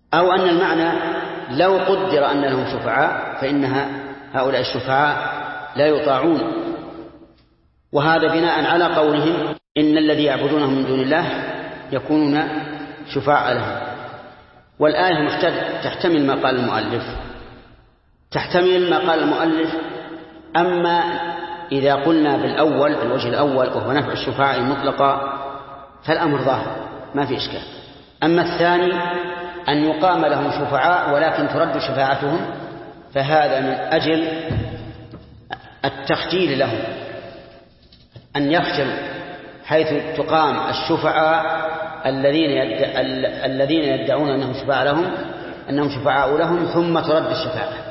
أو أن المعنى لو قدر أن لهم شفعاء فإن هؤلاء الشفعاء لا يطاعون، وهذا بناء على قولهم إن الذي يعبدونهم من دون الله يكونون شفعاء لهم. والآية تحتمل ما قال المؤلف، تحتمل ما قال المؤلف. أما إذا قلنا بالأول بالوجه الأول وهو نفع الشفعاء مطلقا فالأمر ظاهر ما في إشكال. أما الثاني أن يقام لهم شفعاء ولكن ترد شفاعتهم فهذا من أجل التخجيل لهم، أن يخجلوا حيث تقام الشفعاء الذين يدعون أنهم شفعاء لهم ثم ترد الشفاعة.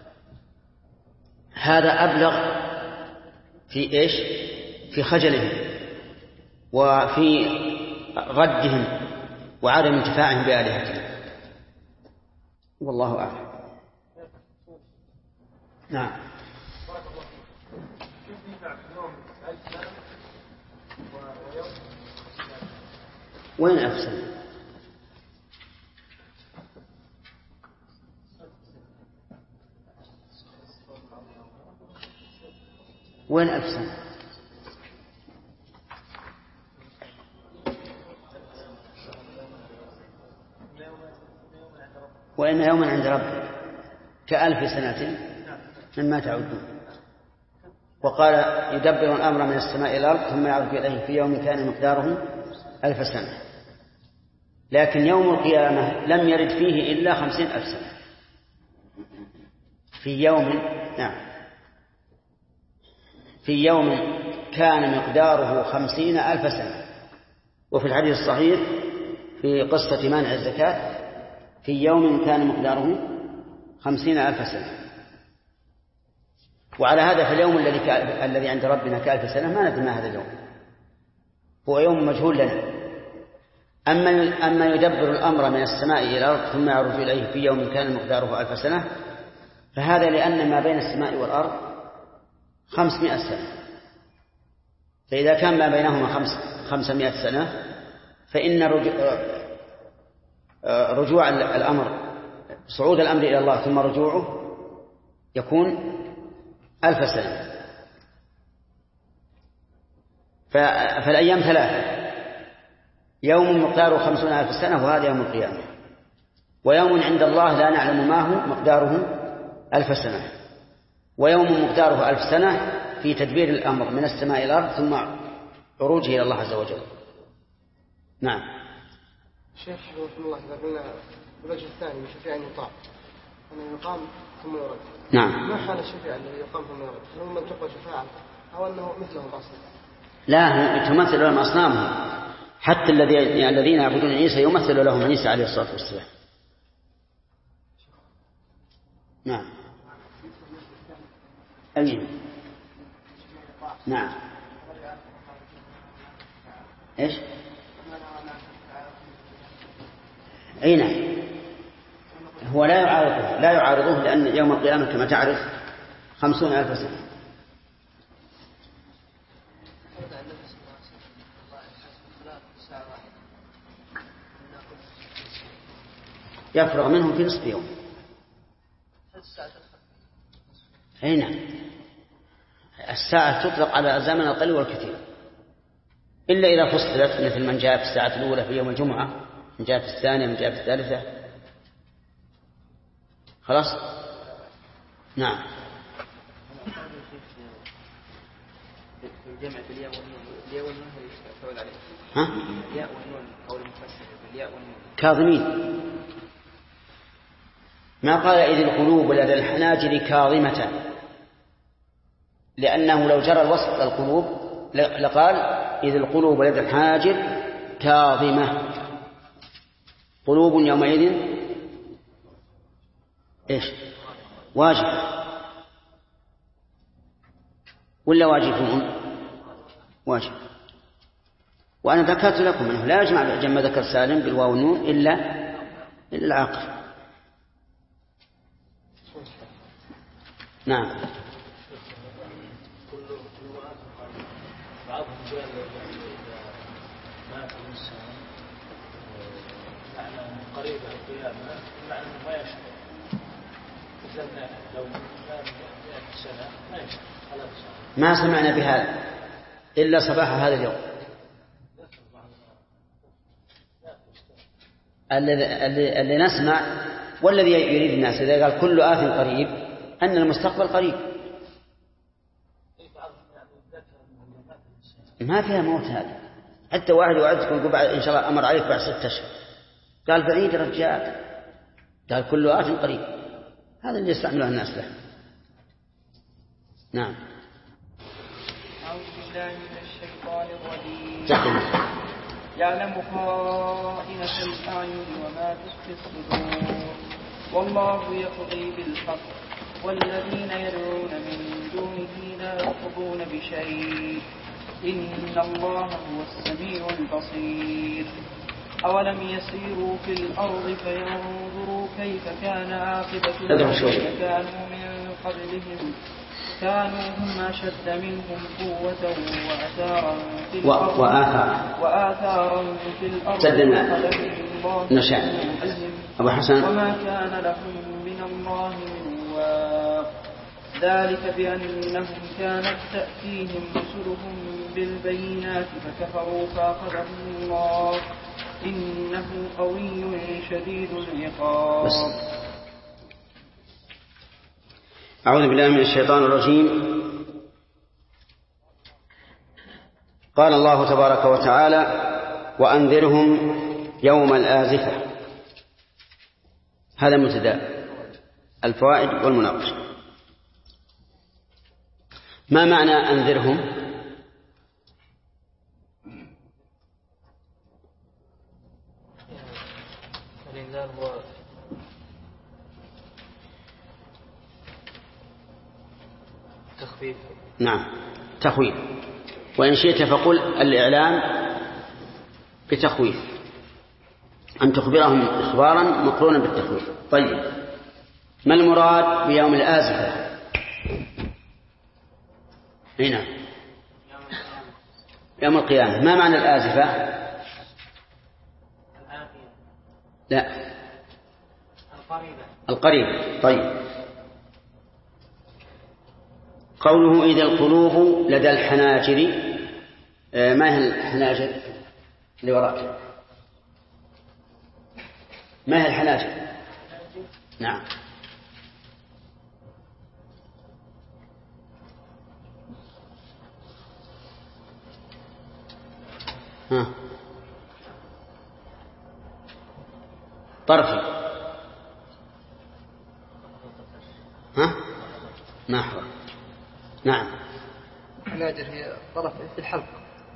هذا أبلغ في إيش؟ في خجلهم وفي ردهم وعدم انتفاعهم بآلهتهم. والله أعلم. نعم. وين أفسد؟ وين أفسد؟ وإن يوما عند ربك كألف سنة مما تعدون. وقال يدبر الأمر من السماء إلى الأرض ثم يعرج إليه في يوم كان مقداره 1000 سنة. لكن يوم القيامة لم يرد فيه إلا 50,000 سنة في يوم. نعم، في يوم كان مقداره 50,000 سنة. وفي الحديث الصحيح في قصة مانع الزكاة في يوم كان مقداره 50,000 سنة. وعلى هذا في اليوم الذي عند ربنا كألف سنة ما ندري ما هذا اليوم، هو يوم مجهول لنا. أما يدبر الأمر من السماء إلى الأرض ثم يعرج إليه في يوم كان مقداره 1000 سنة، فهذا لأن ما بين السماء والأرض 500 سنة. فإذا كان ما بينهما 500 سنة فإن رجوع الأمر، صعود الأمر إلى الله ثم رجوعه يكون 1000 سنة. فالأيام 3، يوم مقداره 50,000 سنة وهذا يوم القيامة، ويوم عند الله لا نعلم ما هو مقداره 1000 سنة، ويوم مقداره 1000 سنة في تدبير الأمر من السماء إلى الأرض ثم عروجه إلى الله عز وجل. نعم. شيخ رحمه الله إذا قلنا الوجه الثاني من الشفيع أن يطاع أنه يقام ثم يرد. نعم. ما حال الشفيع الذي يقام ثم يرد؟ هل هم من تقوى شفاعة أو أنه مثلهم أصلا؟ لا، تمثل لهم أصنامهم، حتى الذين يعبدون عيسى يمثل لهم عيسى عليه الصلاة والسلام. نعم. أمين. نعم. إيش؟ أي نعم. هو لا يعارضه لأن يوم القيامة كما تعرف 50,000 سنة. يفرغ منهم في نصف يوم. أي نعم. الساعة تطلق على الزمن القليل والكثير، إلا إذا فصلت، مثل من جاء في الساعة الأولى في يوم الجمعة، من جاء في الثانية، من جاء في الثالثة. خلاص. نعم. الجمع بالياء والنون يستعود عليه. ها؟ الياء والنون أو المفسر بالياء والنون. كاظمين. ما قال إذ القلوب لدى الحناجر كاظمة، لأنه لو جرى الوصف القلوب لقال إذ القلوب لدى الحناجر كاظمة. قلوب يومئذ إيش؟ واجب ولا واجبون؟ واجب. وأنا ذكرت لكم أنه لا يجمع جمع ذكر سالم بالواو والنون إلا العاقل. نعم. بعضهم قال ما في الإنسان على قريبة القيامة مع أنه ما يشعر، إذن لو كان 100 سنة ما يشعر خلاص. ما سمعنا بهذا إلا صباح هذا اليوم. اللي نسمع والذي يريد الناس إذا قال كل آت قريب أن المستقبل قريب. ما فيها موت هذا. حتى واحد وعدك يقول إن شاء الله أمر عليك بعد 6 أشهر، قال بعيد رجال، قال كل آت قريب. هذا اللي يستعمله الناس له. نعم. أعوذ بالله من الشيطان الرجيم. يعلم خائنة الأعين وما تخفي الصدور والله يقضي بالحق والذين يدعون من دونه لا يقضون بشيء إن الله هو السميع البصير. أولم يسيروا في الأرض فينظروا كيف كان عاقبة الذين كانوا من قبلهم كانوا هم أشد منهم قوة وآثارا في الأرض وما كان لهم من الله من واق. ذلك بأنهم كانت تأتيهم رسلهم بالبينات فكفروا فأخذهم الله إنه قوي شديد العقاب. أعوذ بالله من الشيطان الرجيم. قال الله تبارك وتعالى: وأنذرهم يوم الآزفة. هذا مبتدأ الفوائد والمناقشة. ما معنى أنذرهم؟ الإنذار هو تخفيف. نعم، تخويف. وإن شئت فقل الإعلام بتخويف، أن تخبرهم إخبارا مقرونا بالتخويف. طيب، ما المراد بيوم الآزفة؟ هنا يوم القيامة. ما معنى الآزفة؟ لا، القريبة. طيب، قوله إذا القلوب لدى الحناجر، ما هي الحناجر اللي وراك؟ ما هي الحناجر؟ نعم. طرفي. ما أحضر. نعم. الحناجر هي طرف في الحلق،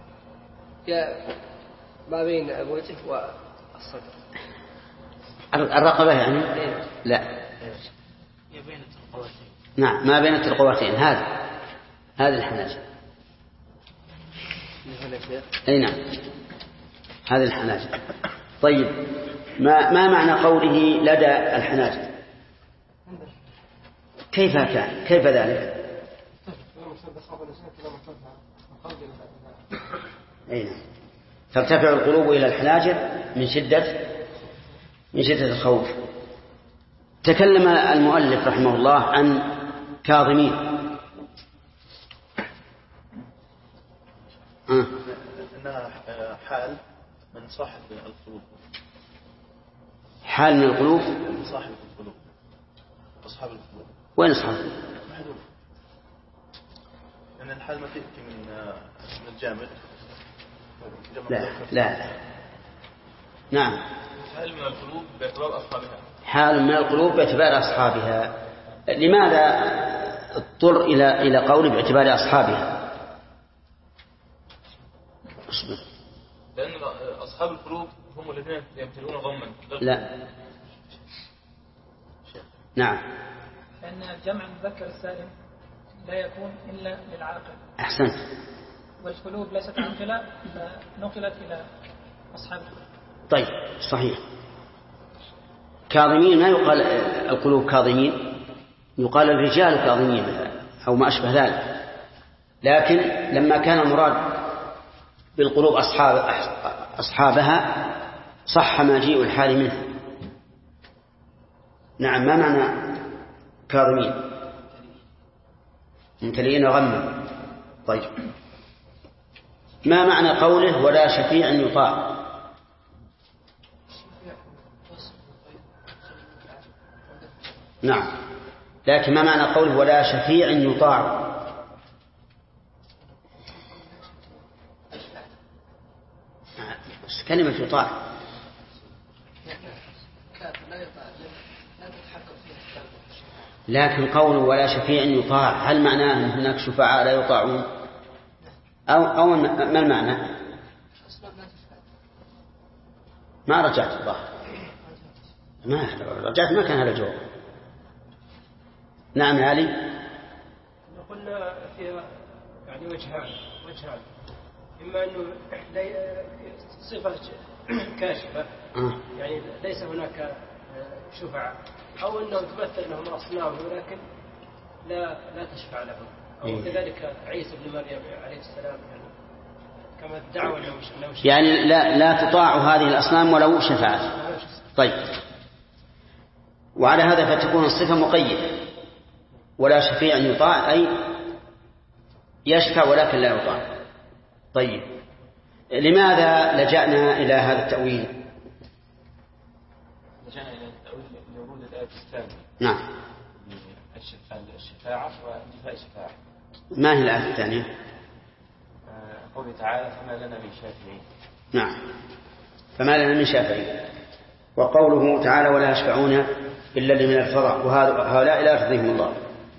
ما بين الوجه والصدر. الرقبة يعني؟ لا. نعم، ما بين الترقوتين. هذه الحناجر. أي نعم، هذه الحناجر. طيب، ما معنى قوله لدى الحناجر؟ كيف كان؟ كيف ذلك؟ أي نعم، ترتفع القلوب إلى الحناجر من شدة الخوف. تكلم المؤلف رحمه الله عن كاظمين. إنها حال من صاحب القلوب. حال من القلوب. من صاحب القلوب، أصحاب القلوب. وين أصحاب القلوب؟ محدود. لأن الحال ما تأتي من الجامد. لا. نعم. حال من القلوب باعتبار أصحابها. حال من القلوب باعتبار أصحابها. لماذا اضطر إلى قول باعتبار أصحابها؟ لأن أصحاب القلوب هم الذين يمتلئون غما. لا. نعم. لأن جمع المذكر السالم لا يكون إلا للعاقل. أحسنت. والقلوب ليست عاقلة فنقلت إلى أصحاب القلوب. طيب، صحيح. كاظمين ما يقال القلوب كاظمين، يقال الرجال كاظمين أو ما أشبه ذلك. لكن لما كان المراد بالقلوب أصحابها صح مجيء الحال منه، نعم. ما معنى كاظمين؟ ممتلئين غما. طيب، ما معنى قوله ولا شفيع يطاع؟ نعم، لكن ما معنى قوله ولا شفيع يطاع؟ كلمة يطاع لكن قوله ولا شفيع يطاع هل معناه أن هناك شفعاء لا يطاعون أو ما المعنى؟ ما رجعت الظاهر، ما رجعت، ما كان هذا الجواب. نعم علي. نقول فيها يعني وجهان، إما أنه صفة كاشفة يعني ليس هناك شفعاء، أو أنه تمثل لهم أصنام ولكن لا تشفع لهم، أو كذلك عيسى بن مريم عليه السلام يعني كما ادعوا أنه يعني لا تطاع هذه الأصنام ولو شفعت. طيب، وعلى هذا فتكون الصفة مقيدة، ولا شفيع يطاع أي يشفع ولكن لا يطاع. طيب، لماذا لجأنا إلى هذا التأويل؟ لجأنا إلى التأويل لورود الآية الثانية. نعم، الشفاعة واندفاع الشفاعة. ما هي الآية الثانية؟ قوله تعالى فما لنا من شافعين. نعم، فما لنا من شافعين. وقوله تعالى ولا يشفعون إلا لمن الفضع وهؤلاء لا يرضيهم الله.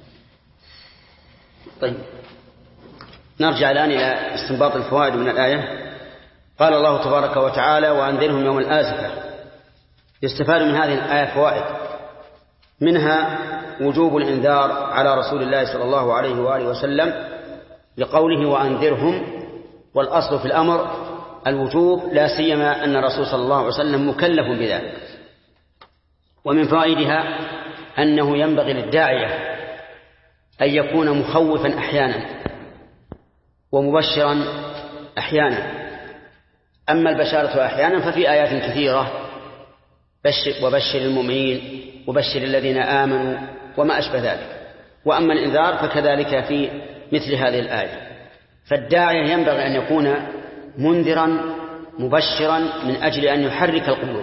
طيب، نرجع الآن إلى استنباط الفوائد من الآية. قال الله تبارك وتعالى وأنذرهم يوم الآزفة. يستفاد من هذه الآية فوائد، منها وجوب الإنذار على رسول الله صلى الله عليه وآله وسلم لقوله وأنذرهم، والأصل في الأمر الوجوب، لا سيما أن الرسول صلى الله عليه وسلم مكلف بذلك. ومن فوائدها أنه ينبغي للداعية أن يكون مخوفا أحيانا ومبشرا أحيانا. أما البشارة أحيانا ففي آيات كثيرة، وبشر المؤمنين وبشر الذين آمنوا وما أشبه ذلك. وأما الإنذار فكذلك في مثل هذه الآية. فالداعية ينبغي أن يكون منذرا مبشرا من أجل أن يحرك القلوب.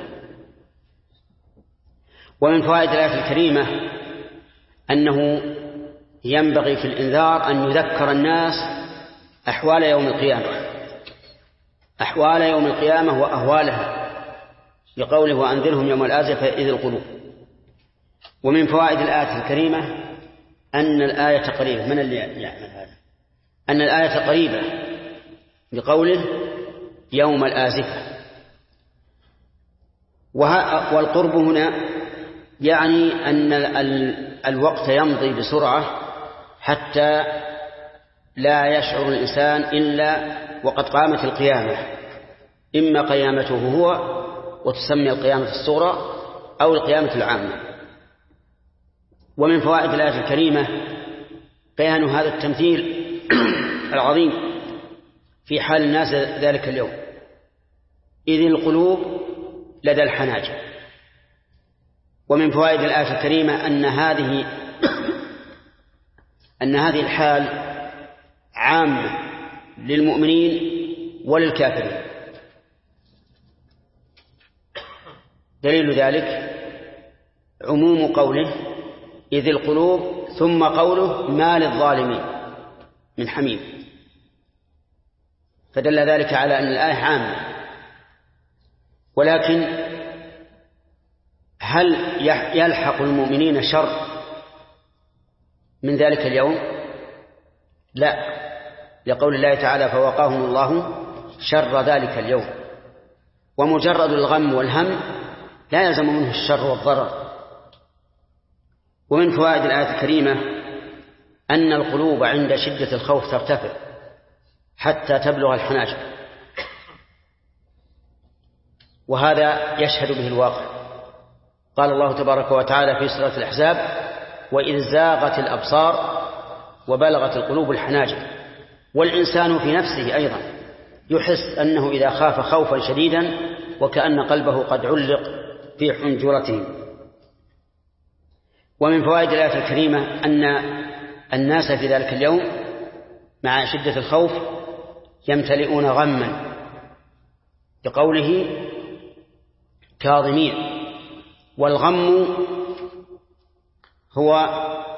ومن فوائد الآية الكريمة أنه ينبغي في الإنذار أن يذكر الناس أحوال يوم القيامة وأهوالها، لقوله وأنذرهم يوم الآزفة إذ القلوب. ومن فوائد الآية الكريمة أن الآية قريبة. من اللي يعمل هذا؟ أن الآية قريبة لقوله يوم الآزفة. والقرب هنا يعني أن الوقت يمضي بسرعة حتى لا يشعر الإنسان إلا وقد قامت القيامة، إما قيامته هو وتسمى القيامة الصغرى أو القيامة العامة. ومن فوائد الآية الكريمة بيان هذا التمثيل العظيم في حال الناس ذلك اليوم، إذ القلوب لدى الحناجر. ومن فوائد الآية الكريمة أن هذه الحال عامة للمؤمنين وللكافرين. دليل ذلك عموم قوله إذ القلوب ثم قوله ما للظالمين من حميم، فدل ذلك على أن الآية عامة. ولكن هل يلحق المؤمنين شر من ذلك اليوم؟ لا، لقول الله تعالى فوقاهم الله شر ذلك اليوم. ومجرد الغم والهم لا يلزم منه الشر والضرر. ومن فوائد الآية الكريمة أن القلوب عند شدة الخوف ترتفع حتى تبلغ الحناجر، وهذا يشهد به الواقع. قال الله تبارك وتعالى في سورة الأحزاب وإذ زاغت الأبصار وبلغت القلوب الحناجر. والإنسان في نفسه أيضا يحس أنه إذا خاف خوفا شديدا وكأن قلبه قد علق في حنجرته. ومن فوائد الآية الكريمة أن الناس في ذلك اليوم مع شدة الخوف يمتلئون غما، بقوله كاظمين. والغم هو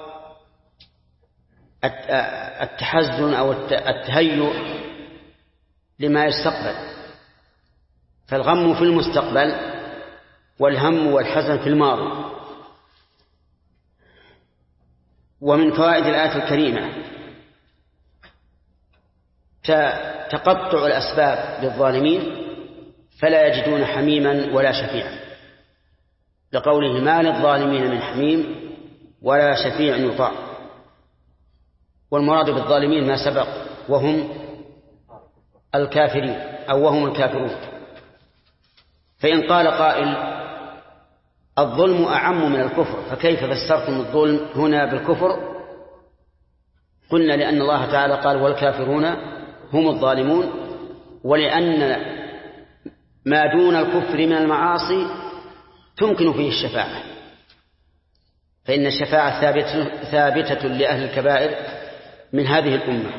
التحزن أو التهيؤ لما يستقبل، فالغم في المستقبل والهم والحزن في الماضي. ومن فوائد الآية الكريمة تقطع الأسباب للظالمين فلا يجدون حميما ولا شفيعا، لقوله ما للظالمين من حميم ولا شفيع يطاع. والمراد بالظالمين ما سبق وهم الكافرين أو وهم الكافرون. فإن قال قائل الظلم أعم من الكفر، فكيف فسرتم الظلم هنا بالكفر؟ قلنا لأن الله تعالى قال والكافرون هم الظالمون، ولأن ما دون الكفر من المعاصي تمكن فيه الشفاعة، فإن الشفاعة ثابتة لأهل الكبائر من هذه الأمة.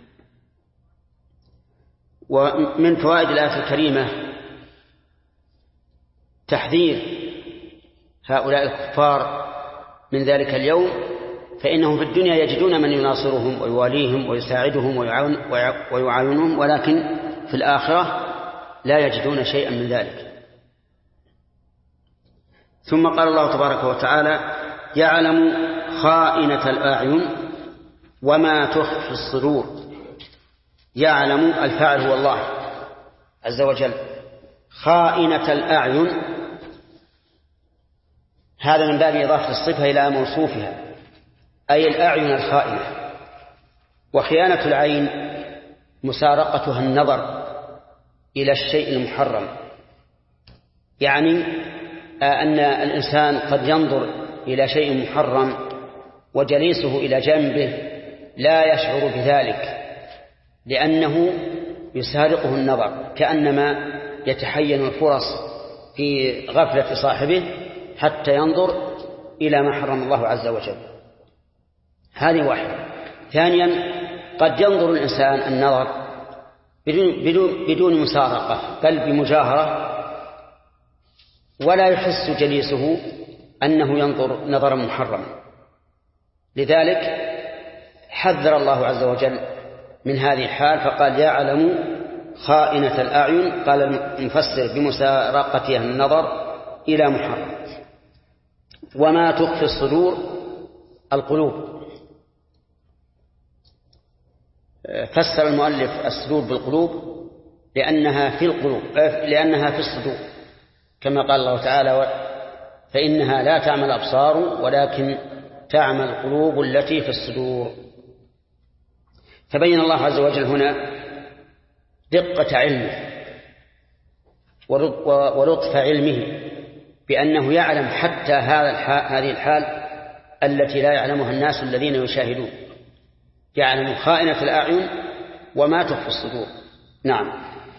ومن فوائد الآية الكريمة تحذير هؤلاء الكفار من ذلك اليوم، فإنهم في الدنيا يجدون من يناصرهم ويواليهم ويساعدهم ويعاونهم، ولكن في الآخرة لا يجدون شيئا من ذلك. ثم قال الله تبارك وتعالى يعلم خائنة الأعين وما تخفي الصدور. يعلم الفاعل هو الله عز وجل، خائنة الأعين هذا من باب إضافة الصفة إلى موصوفها، أي الأعين الخائنة. وخيانة العين مسارقتها النظر إلى الشيء المحرم، يعني أن الإنسان قد ينظر إلى شيء محرم وجليسه إلى جنبه لا يشعر بذلك لأنه يسارقه النظر، كأنما يتحين الفرص في غفلة صاحبه حتى ينظر إلى ما حرم الله عز وجل. هذه واحدة. ثانيا قد ينظر الإنسان النظر بدون مسارقة بل بمجاهرة ولا يحس جليسه أنه ينظر نظرا محرما، لذلك حذر الله عز وجل من هذه الحال فقال يعلم خائنة الأعين، قال المفسر بمسارقتها النظر إلى محرم. وما تخفي الصدور القلوب، فسر المؤلف الصدور بالقلوب لأنها في القلوب، لأنها في الصدور، كما قال الله تعالى فإنها لا تعمى الأبصار ولكن تعمى القلوب التي في الصدور. فبين الله عز وجل هنا دقة علمه ولطف علمه بأنه يعلم حتى هذه الحال التي لا يعلمها الناس الذين يشاهدون. يعلم خائنة الأعين وما تخفي الصدور. نعم.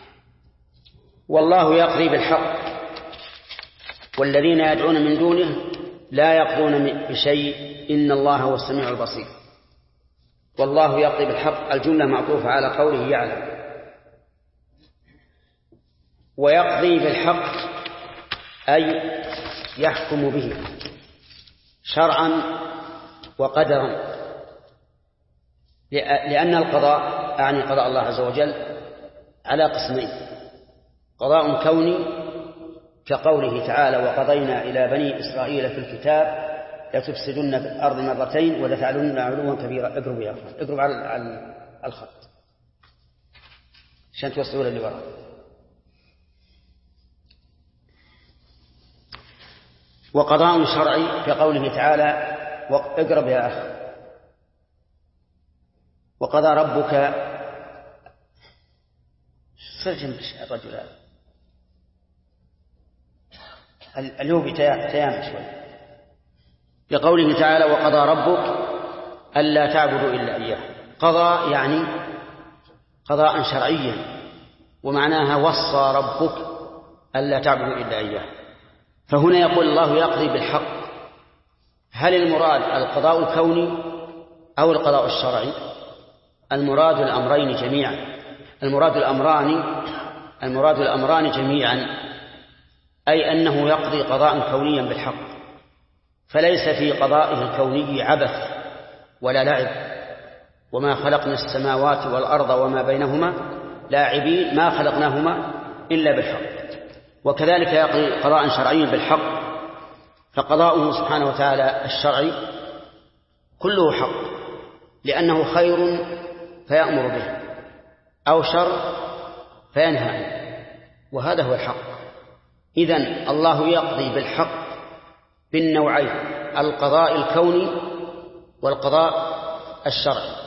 والله يقضي بالحق والذين يدعون من دونه لا يقضون بشيء إن الله هو السميع البصير. والله يقضي بالحق الجملة معطوفة على قوله يعلم. ويقضي بالحق أي يحكم به شرعا وقدرا، لأن القضاء أعني قضاء الله عز وجل على قسمين: قضاء كوني كقوله تعالى وقضينا إلى بني إسرائيل في الكتاب لتفسدن في الأرض مرتين ولتعلن علوا كبيرا. اقرب على الخط عشان توصلوا اللي وراء. وقضاء شرعي كقوله تعالى اقرب يا أخ وقضى ربك سجن الرجل هذا اليوم تيام شوي. لقوله تعالى وقضى ربك ألا تعبدوا إلا إياه. قضى يعني قضاء شرعيا، ومعناها وصى ربك ألا تعبدوا إلا إياه. فهنا يقول الله يقضي بالحق هل المراد القضاء الكوني أو القضاء الشرعي؟ المراد الأمرين جميعا. المراد الأمران جميعا، أي أنه يقضي قضاء كونيا بالحق، فليس في قضائه الكوني عبث ولا لعب. وما خلقنا السماوات والأرض وما بينهما لاعبين، ما خلقناهما إلا بالحق. وكذلك يقضي قضاء شرعي بالحق، فقضاؤه سبحانه وتعالى الشرعي كله حق، لأنه خير فيأمر به أو شر فينهى عنه، وهذا هو الحق. إذن الله يقضي بالحق بالنوعين، القضاء الكوني والقضاء الشرعي.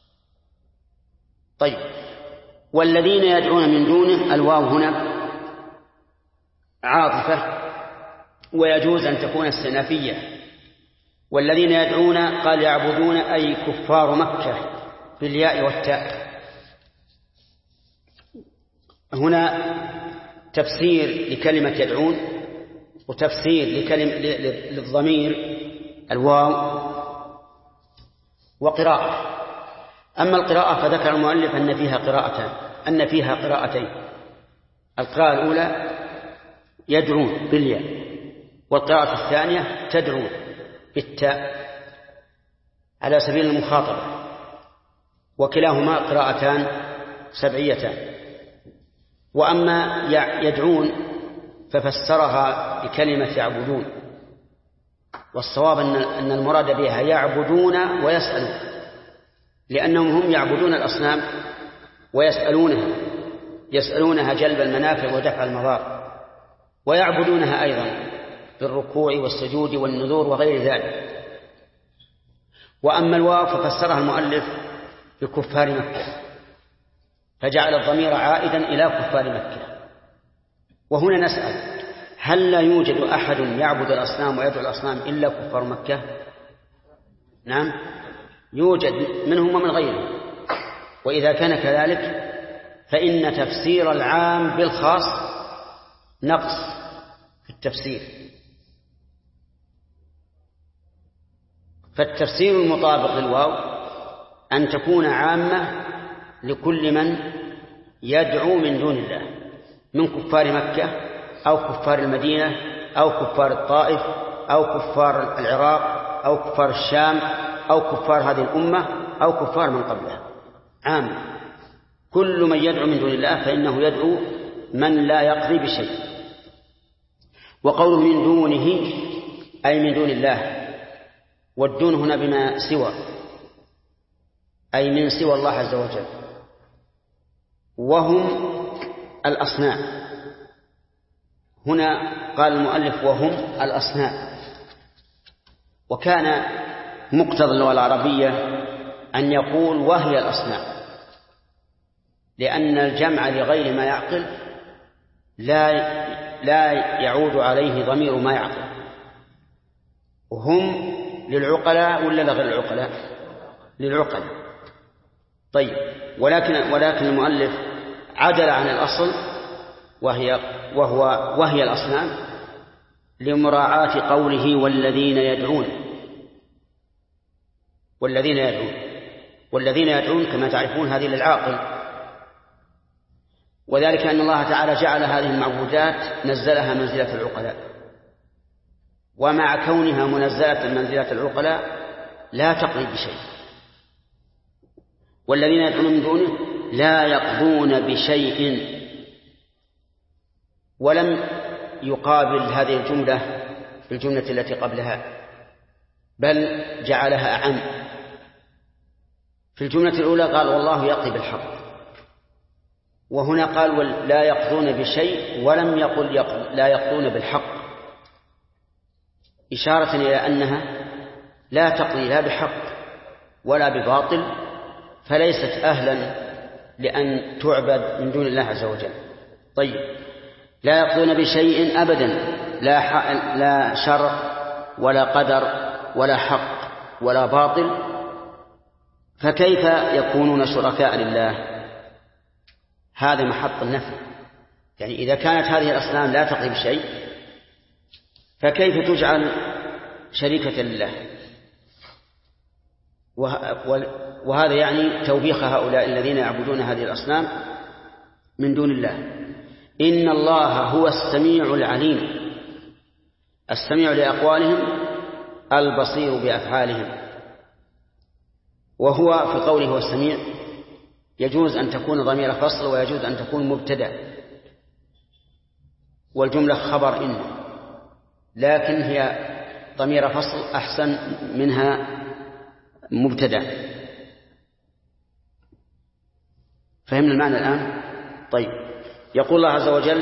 طيب، والذين يدعون من دونه، الواو هنا عاطفة ويجوز أن تكون استئنافية. والذين يدعون قال يعبدون أي كفار مكة بالياء والتاء. هنا تفسير لكلمة يدعون وتفسير للضمير الواو وقراءة. أما القراءة فذكر المؤلف أن فيها قراءتين. القراءة الأولى يدعون بالياء، والقراءة الثانية تدعون بالتاء على سبيل المخاطبة، وكلاهما قراءتان سبعيتان. وأما يدعون ففسرها بكلمة يعبدون، والصواب أن المراد بها يعبدون ويسألون، لأنهم هم يعبدون الأصنام ويسألونها جلب المنافع ودفع المضار، ويعبدونها أيضا بالركوع والسجود والنذور وغير ذلك. وأما الواو ففسرها المؤلف بكفار مكة، فجعل الضمير عائدا إلى كفار مكة. وهنا نسأل: هل لا يوجد أحد يعبد الأصنام ويدعو الأصنام إلا كفار مكة؟ نعم، يوجد منهم ومن غيرهم. وإذا كان كذلك فإن تفسير العام بالخاص نقص في التفسير. فالتفسير المطابق للواو أن تكون عامة لكل من يدعو من دون الله من كفار مكة أو كفار المدينة أو كفار الطائف أو كفار العراق أو كفار الشام أو كفار هذه الأمة أو كفار من قبلها. عام، كل من يدعو من دون الله فإنه يدعو من لا يقضي بشيء. وقوله من دونه أي من دون الله، والدون هنا بما سوى، أي من سوى الله عز وجل، وهم الأصنام. هنا قال المؤلف وهم الأصنام، وكان مقتضى اللغة العربية أن يقول وهي الأصنام، لأن الجمع لغير ما يعقل لا يعود عليه ضمير ما يعقل. وهم للعقلاء ولا لغير العقلاء؟ للعقلاء. طيب، ولكن المؤلف عدل عن الأصل وهي الأصنام لمراعاة قوله والذين يدعون. والذين يدعون كما تعرفون هذه للعاقل، وذلك أن الله تعالى جعل هذه المعبودات نزلها منزلة العقلاء، ومع كونها منزلة منزلة العقلاء لا تقضي بشيء. والذين يدعون من دونه لا يقضون بشيء، ولم يقابل هذه الجملة بالجملة التي قبلها، بل جعلها أعم. في الجملة الأولى قال والله يقضي بالحق، وهنا قال لا يقضون بشيء ولم يقل لا يقضون بالحق، إشارة إلى أنها لا تقضي لا بحق ولا بباطل، فليست أهلا لأن تعبد من دون الله عز وجل. طيب، لا يقضون بشيء أبدا، لا شرع ولا قدر ولا حق ولا باطل، فكيف يكونون شركاء لله؟ هذا محط النفي. يعني إذا كانت هذه الأصنام لا تقضي بشيء، فكيف تجعل شريكة لله. وهذا يعني توبيخ هؤلاء الذين يعبدون هذه الأصنام من دون الله. إن الله هو السميع العليم، السميع لأقوالهم البصير بأفعالهم. وهو في قوله هو السميع يجوز أن تكون ضمير فصل ويجوز أن تكون مبتدأ، والجملة خبر إن، لكن هي ضمير فصل أحسن منها مبتدأ. فهمنا المعنى الآن؟ طيب، يقول الله عز وجل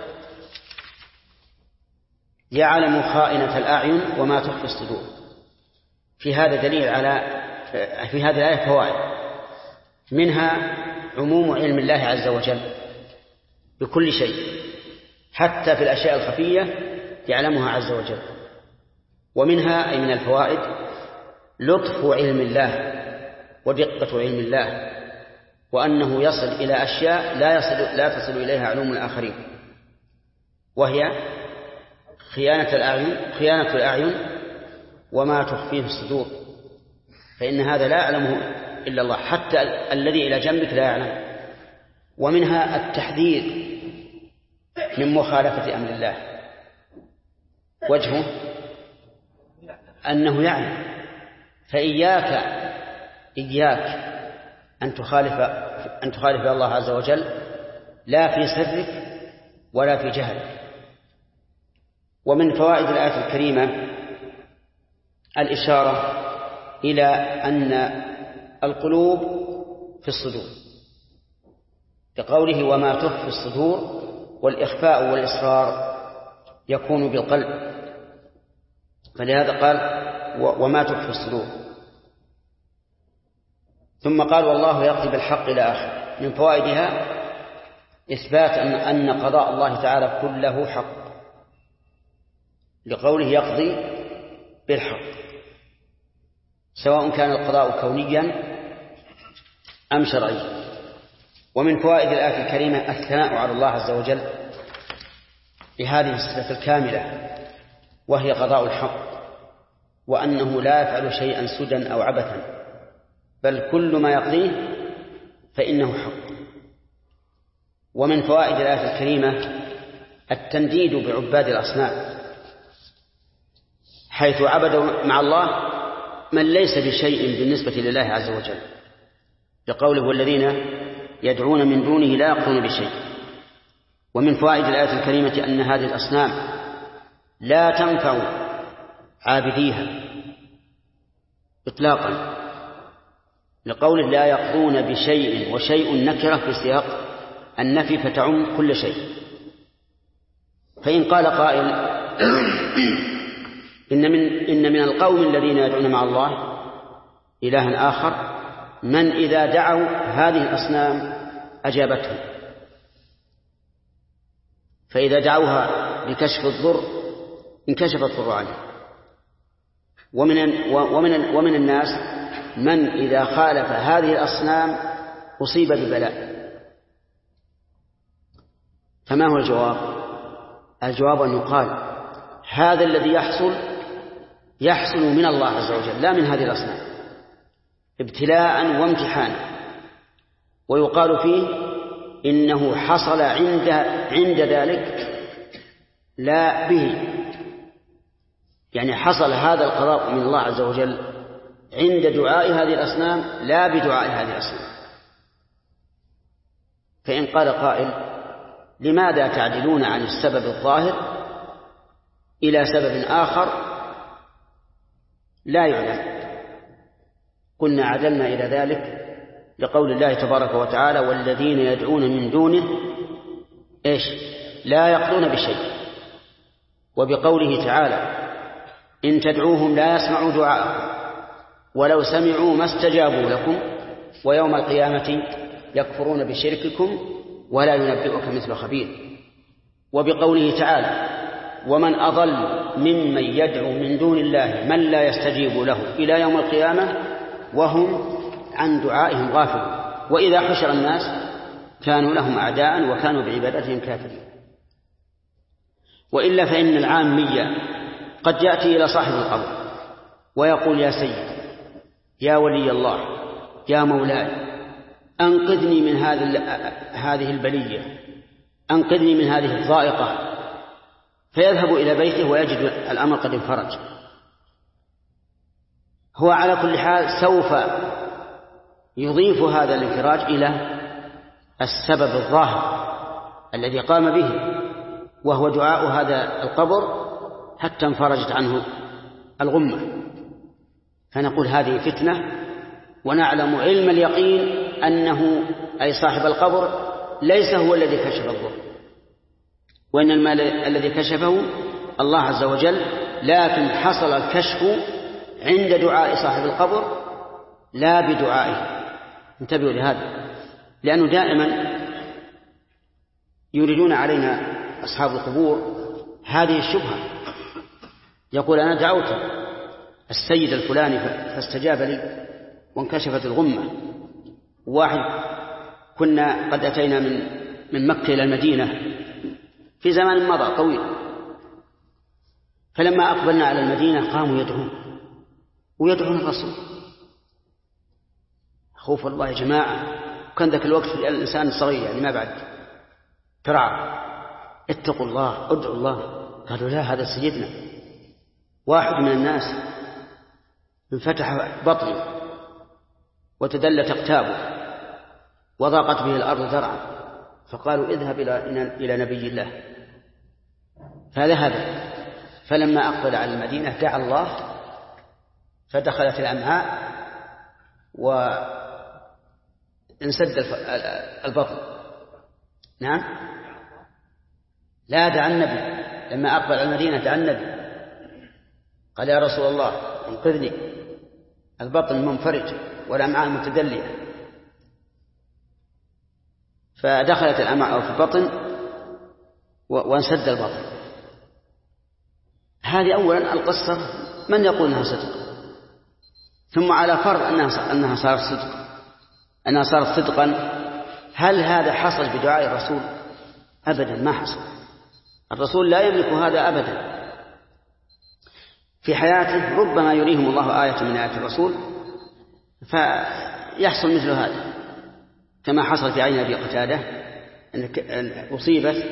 يعلم خائنة الأعين وما تخفي الصدور. في هذا دليل على في هذه الآية فوائد، منها عموم علم الله عز وجل بكل شيء، حتى في الأشياء الخفية يعلمها عز وجل. ومنها أي من الفوائد لطف علم الله ودقة علم الله، وأنه يصل إلى أشياء لا تصل إليها علوم الآخرين، وهي خيانة الأعين وما تخفيه الصدور، فإن هذا لا يعلمه إلا الله، حتى الذي إلى جنبك لا يعلم. ومنها التحذير من مخالفة أمر الله، وجهه أنه يعلم، فإياك أن تخالف الله عز وجل، لا في سرك ولا في جهلك. ومن فوائد الآية الكريمة الإشارة إلى أن القلوب في الصدور، بقوله وما تخفي الصدور، والإخفاء والإصرار يكون بالقلب، فلهذا قال وما تخفي الصدور. ثم قال والله يقضي بالحق إلى آخر. من فوائدها إثبات أن قضاء الله تعالى كله حق، لقوله يقضي بالحق، سواء كان القضاء كونيا أم شرعيا. ومن فوائد الآية الكريمة الثناء على الله عز وجل بهذه الصفة الكاملة، وهي قضاء الحق، وأنه لا يفعل شيئا سدى أو عبثا، بل كل ما يقضيه فإنه حق. ومن فوائد الآية الكريمة التنديد بعباد الأصنام، حيث عبدوا مع الله من ليس بشيء بالنسبة لله عز وجل، لقوله والذين يدعون من دونه لا يقضون بشيء. ومن فوائد الآية الكريمة أن هذه الأصنام لا تنفع عابديها إطلاقا، لقوله لا يقضون بشيء، وشيء نكرة في سياق النفي فتعم كل شيء. فإن قال قائل إن من القوم الذين يدعون مع الله إلها آخر من إذا دعوا هذه الأصنام أجابتهم، فإذا دعوها لكشف الضر انكشف الضر عنه. ومن الناس من إذا خالف هذه الأصنام أصيب ببلاء. فما هو الجواب؟ الجواب أن يقال هذا الذي يحصل من الله عز وجل، لا من هذه الأصنام، ابتلاء وامتحانا، ويقال فيه إنه حصل عند ذلك لا به، يعني حصل هذا القضاء من الله عز وجل عند دعاء هذه الأصنام لا بدعاء هذه الأصنام. فإن قال قائل لماذا تعدلون عن السبب الظاهر إلى سبب آخر لا يعلم؟ قلنا عدلنا إلى ذلك لقول الله تبارك وتعالى والذين يدعون من دونه إيش؟ لا يقضون بشيء، وبقوله تعالى إن تدعوهم لا يسمعوا دعاءكم ولو سمعوا ما استجابوا لكم ويوم القيامة يكفرون بشرككم ولا ينبئك مثل خبير. وبقوله تعالى ومن أضل ممن يدعو من دون الله من لا يستجيب له إلى يوم القيامة وهم عن دعائهم غافلون وإذا حشر الناس كانوا لهم أعداء وكانوا بعبادتهم كافرين. وإلا فإن العامية قد يأتي إلى صاحب القبر ويقول: يا سيد، يا ولي الله، يا مولاي، أنقذني من هذه البلية، أنقذني من هذه الضائقة. فيذهب إلى بيته ويجد الأمر قد انفرج. هو على كل حال سوف يضيف هذا الانفراج إلى السبب الظاهر الذي قام به، وهو دعاء هذا القبر حتى انفرجت عنه الغمة. فنقول هذه فتنة، ونعلم علم اليقين أنه أي صاحب القبر ليس هو الذي كشف الضر، وإن الذي كشفه الله عز وجل، لكن حصل الكشف عند دعاء صاحب القبر لا بدعائه. انتبهوا لهذا، لأنه دائما يريدون علينا أصحاب القبور هذه الشبهة. يقول: أنا دعوت السيد الفلاني فاستجاب لي وانكشفت الغمة. واحد كنا قد أتينا من مكة إلى المدينة في زمان مضى طويل، فلما أقبلنا على المدينة قاموا يدعون الرسول. خوف الله يا جماعة، وكان ذاك الوقت الإنسان صغير يعني ما بعد ترعى، اتقوا الله، ادعوا الله. قالوا: لا، هذا سيدنا. واحد من الناس انفتح بطنه وتدلت أقتابه وضاقت به الأرض ذرعا، فقالوا: اذهب إلى نبي الله. فذهب، فلما أقبل على المدينة دعا الله فدخلت الأمعاء وانسد البطن. نعم، لا، دعا النبي. لما أقبل على المدينة دعا النبي، قال: يا رسول الله انقذني، البطن منفرج والأمعاء متدلية. فدخلت الأمعاء في البطن وانسد البطن. هذه أولا القصة من يقول أنها صدق، ثم على فرض أنها صارت صدقا، هل هذا حصل بدعاء الرسول؟ أبدا ما حصل. الرسول لا يملك هذا أبدا. في حياته ربما يريهم الله آية من آيات الرسول فيحصل مثل هذا، كما حصل في عين أبي قتادة أن أصيبت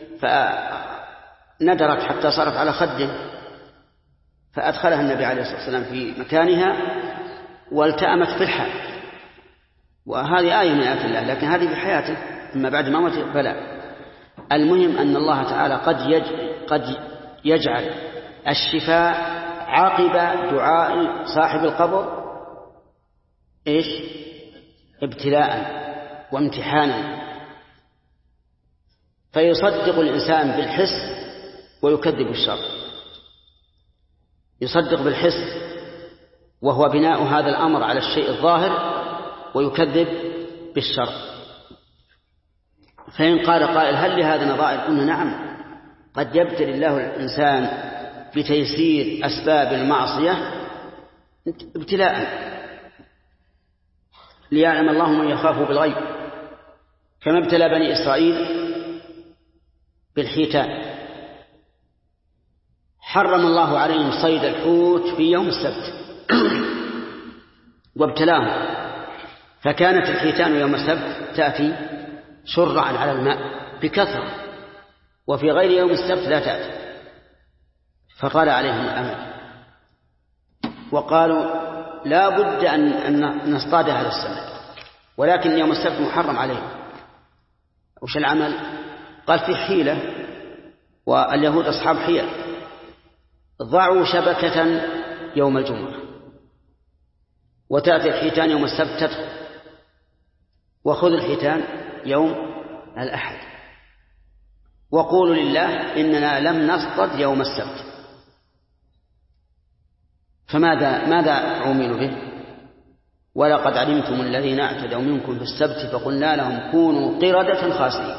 فندرت حتى صارت على خده، فأدخلها النبي عليه الصلاة والسلام في مكانها والتأمت في الحال. وهذه آية من آيات الله، لكن هذه في حياته، أما بعد ما موت فلا. المهم أن الله تعالى قد يجعل الشفاء عقب دعاء صاحب القبر إيش؟ ابتلاء وامتحانا، فيصدق الإنسان بالحس ويكذب الشر. يصدق بالحس وهو بناء هذا الأمر على الشيء الظاهر، ويكذب بالشر. فإن قال قائل: هل لهذا نظائر؟ قلنا: نعم، قد يبتلي الله الإنسان بتيسير أسباب المعصية ابتلاء ليعلم الله من يخافه بالغيب، كما ابتلى بني إسرائيل بالحيتان. حرم الله عليهم صيد الحوت في يوم السبت وابتلاهم، فكانت الحيتان يوم السبت تأتي شرعا على الماء بكثرة، وفي غير يوم السبت لا تأتي، فطال عليهم الأمل وقالوا: لا بد أن نصطاد هذا السمك، ولكن يوم السبت محرم عليهم. وش العمل؟ قال: في حيلة، واليهود أصحاب حيل. ضعوا شبكة يوم الجمعة وتأتي الحيتان يوم السبت تدخل، وخذ الحيتان يوم الأحد، وقولوا لله إننا لم نصطد يوم السبت. ماذا عملوا به؟ ولقد علمتم الذين اعتدوا منكم في السبت فقلنا لهم كونوا قردة خاسئين.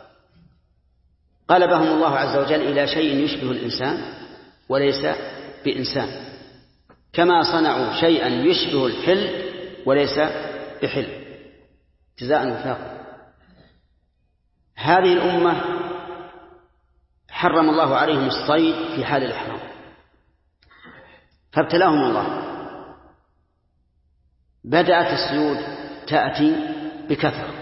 قلبهم الله عز وجل إلى شيء يشبه الإنسان وليس بإنسان، كما صنعوا شيئا يشبه الحل وليس بحل، جزاء وفاقا. هذه الأمة حرم الله عليهم الصيد في حال الإحرام، فابتلاهم الله. بدأت الصيود تأتي بكثرة.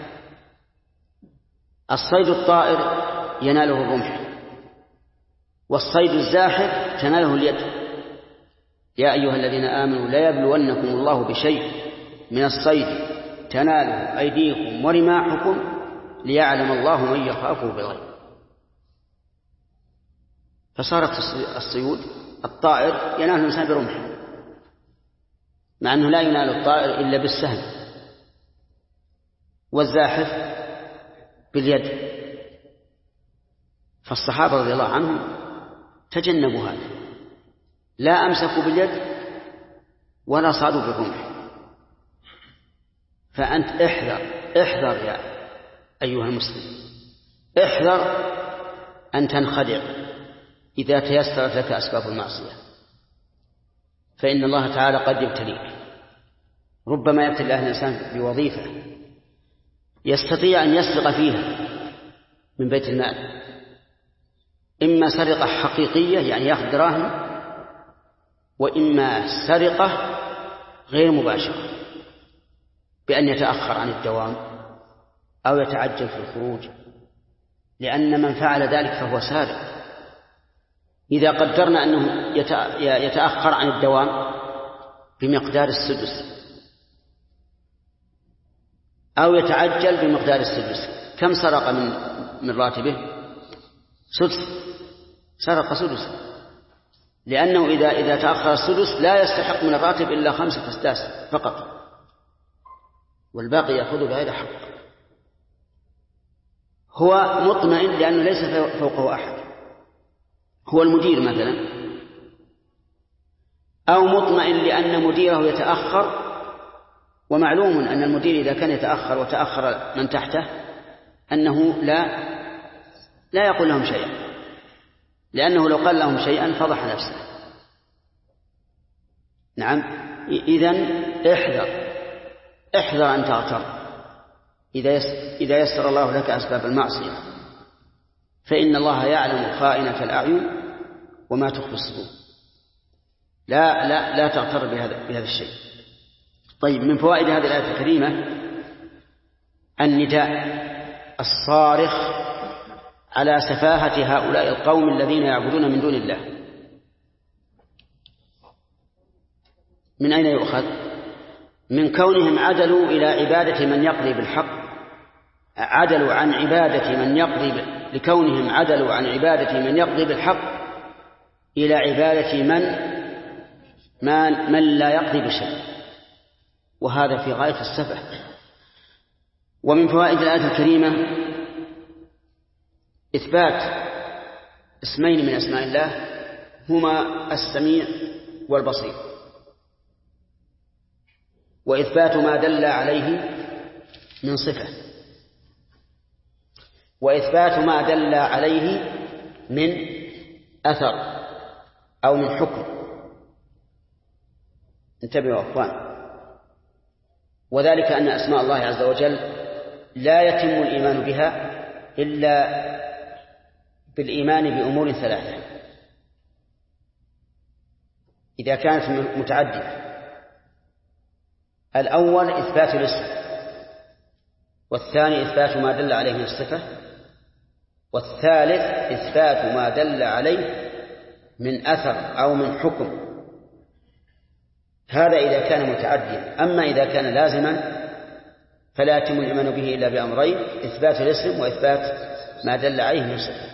الصيد الطائر يناله الرمح، والصيد الزاحف تناله اليد. يا أيها الذين آمنوا لا يبلونكم الله بشيء من الصيد تناله أيديكم ورماحكم ليعلم الله من يخافه بالغيب. فصارت الصيود الطائر ينال الإنسان برمح، مع أنه لا ينال الطائر إلا بالسهم، والزاحف باليد. فالصحابة رضي الله عنهم تجنبوا هذا، لا أمسكوا باليد ولا صادوا بالرمح. فأنت احذر يا أيها المسلم، احذر أن تنخدع إذا تيسرت لك أسباب المعصية، فإن الله تعالى قد يبتليك. ربما يبتلي الإنسان بوظيفة يستطيع أن يسرق فيها من بيت المال، إما سرقة حقيقية يعني يأخذ دراهم، وإما سرقة غير مباشرة بأن يتأخر عن الدوام أو يتعجل في الخروج، لأن من فعل ذلك فهو سارق. إذا قدرنا أنه يتأخر عن الدوام بمقدار السدس أو يتعجل بمقدار السدس، كم سرق من راتبه؟ سدس، سرق سدس، لأنه إذا تأخر السدس لا يستحق من الراتب إلا 5 أسداس فقط، والباقي يأخذ بغير حق. هو مطمئن لأنه ليس فوقه أحد، هو المدير مثلا، أو مطمئن لأن مديره يتأخر، ومعلوم أن المدير إذا كان يتأخر وتأخر من تحته أنه لا يقول لهم شيئا، لأنه لو قال لهم شيئا فضح نفسه. نعم، إذن احذر أن تغتر إذا يسر الله لك أسباب المعصية، فإن الله يعلم خائنة الأعين وما تخفي الصدور. لا تغتر بهذا الشيء. طيب، من فوائد هذه الآية الكريمة النداء الصارخ على سفاهة هؤلاء القوم الذين يعبدون من دون الله. من أين يؤخذ؟ من كونهم عدلوا إلى عبادة من يقضي بالحق، عدلوا عن عبادة من يقضي لكونهم عدلوا عن عبادة من يقضي بالحق إلى عبادة من لا يقضي بشيء، وهذا في غاية السفه. ومن فوائد الآية الكريمة إثبات اسمين من أسماء الله هما السميع والبصير، وإثبات ما دل عليه من صفة، وإثبات ما دل عليه من أثر أو من حكم. انتبهوا يا أخوان، وذلك أن أسماء الله عز وجل لا يتم الإيمان بها إلا بالإيمان بأمور 3. إذا كانت متعددة: الأول إثبات الاسم، والثاني إثبات ما دل عليه من الصفة، والثالث إثبات ما دل عليه من أثر أو من حكم. هذا إذا كان متعديا. أما إذا كان لازما فلا يتم الإيمان به إلا بأمرين: إثبات الاسم وإثبات ما دل عليه من صفة.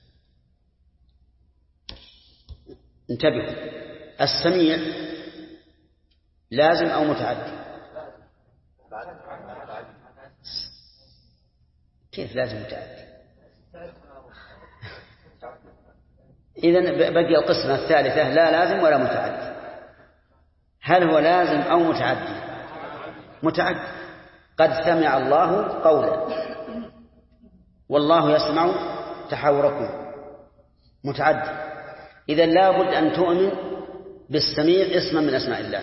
انتبهوا، السميع لازم أو متعدي؟ كيف لازم متعدي؟ إذن بقي القسمة الثالثة: لا لازم ولا متعدي. هل هو لازم أو متعدي؟ متعدي. قد سمع الله قولا والله يسمع تحاوركم. متعدي. إذن لا بد أن تؤمن بالسميع اسما من أسماء الله.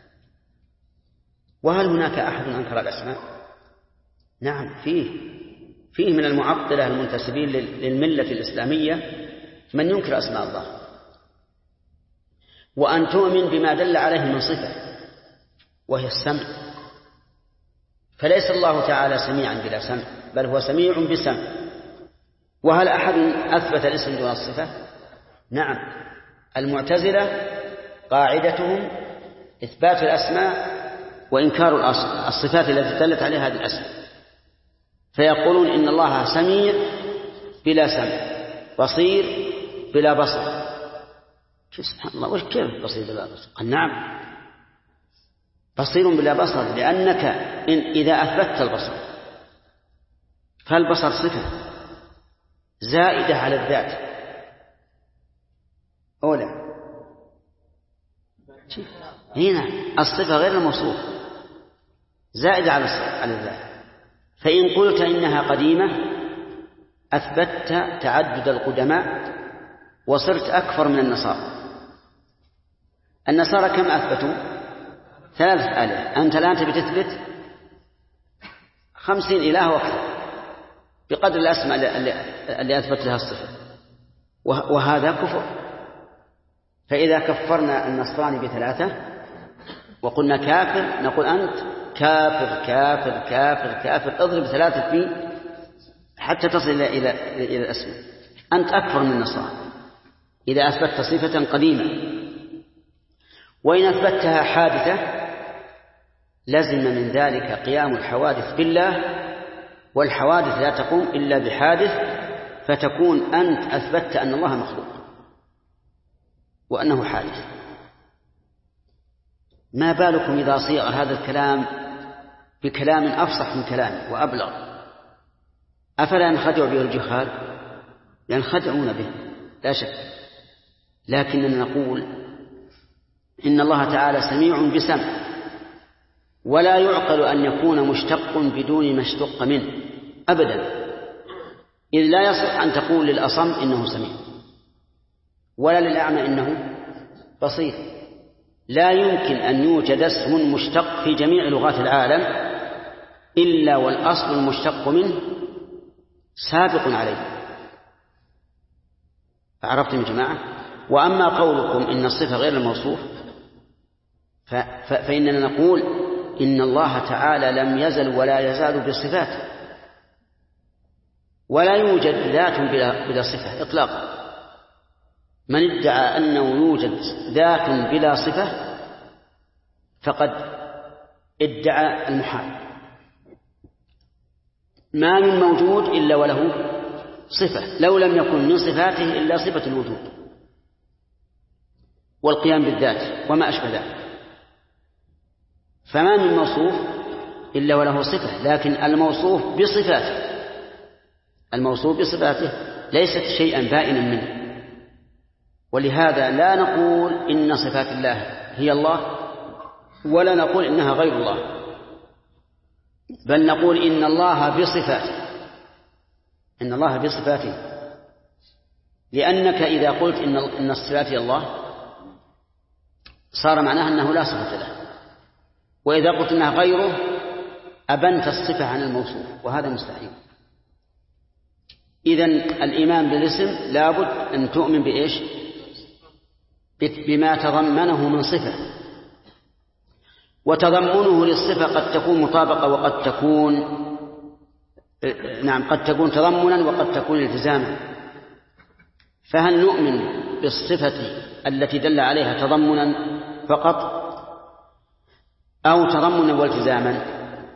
وهل هناك أحد أنكر الأسماء؟ نعم، فيه من المعطلة المنتسبين للملة الإسلامية من ينكر أسماء الله. وأن تؤمن بما دل عليه من صفة وهي السمع، فليس الله تعالى سميعا بلا سمع، بل هو سميع بسمع. وهل أحد أثبت الاسم دون الصفة؟ نعم، المعتزلة قاعدتهم إثبات الأسماء وإنكار الصفات التي دلت عليها هذه الأسماء، فيقولون إن الله سميع بلا سمع، بصير بلا بصر. سبحان الله، وش كيف بصير بلا بصر؟ قال نعم، بصير بلا بصر، لأنك إذا أثبتت البصر فالبصر صفة زائدة على الذات أولا. هنا الصفة غير الموصوف زائدة على الذات. فإن قلت إنها قديمة أثبتت تعدد القدماء وصرت أكثر من النصارى. النصارى كم أثبتوا؟ 3 آلاف. أنت الآن تبي تثبت 50 إله وأكثر بقدر الأسماء اللي أثبت لها الصفة، وهذا كفر. فإذا كفرنا النصراني ب3 وقلنا كافر، نقول أنت كافر كافر كافر كافر، اضرب 3 فيه حتى تصل إلى الأسماء، أنت أكثر من النصراني إذا أثبتت صفة قديمة. وإن أثبتها حادثة لزم من ذلك قيام الحوادث بالله، والحوادث لا تقوم إلا بحادث، فتكون أنت أثبتت أن الله مخلوق وأنه حادث. ما بالكم إذا صيغ هذا الكلام بكلام أفصح من كلامه وأبلغ؟ أفلا ينخدع به الجهال؟ ينخدعون به لا شك، لكننا نقول إن الله تعالى سميع بسمع، ولا يعقل أن يكون مشتق بدون ما اشتق منه أبدا، إذ لا يصح أن تقول للأصم إنه سميع ولا للأعمى إنه بصير. لا يمكن أن يوجد اسم مشتق في جميع لغات العالم إلا والأصل المشتق منه سابق عليه. عرفتم يا جماعة؟ وأما قولكم إن الصفة غير الموصوف فإننا نقول إن الله تعالى لم يزل ولا يزال بصفاته، ولا يوجد ذات بلا صفة إطلاقا. من ادعى أنه يوجد ذات بلا صفة فقد ادعى المحال. ما من موجود إلا وله صفة، لو لم يكن من صفاته إلا صفة الوجود والقيام بالذات وما أشبه ذلك. فما من موصوف إلا وله صفة، لكن الموصوف بصفاته ليست شيئا بائنا منه. ولهذا لا نقول إن صفات الله هي الله، ولا نقول إنها غير الله، بل نقول إن الله بصفاته. لأنك إذا قلت إن الصفات هي الله صار معناها أنه لا صفة له، وإذا قلت إنها غيره أبنت الصفة عن الموصوف، وهذا مستحيل. إذن الإيمان بالاسم لابد أن تؤمن بإيش؟ بما تضمنه من صفة، وتضمنه للصفة قد تكون مطابقة وقد تكون قد تكون تضمنا وقد تكون التزاما. فهل نؤمن بالصفة التي دل عليها تضمنا فقط أو تضمنا والتزاما؟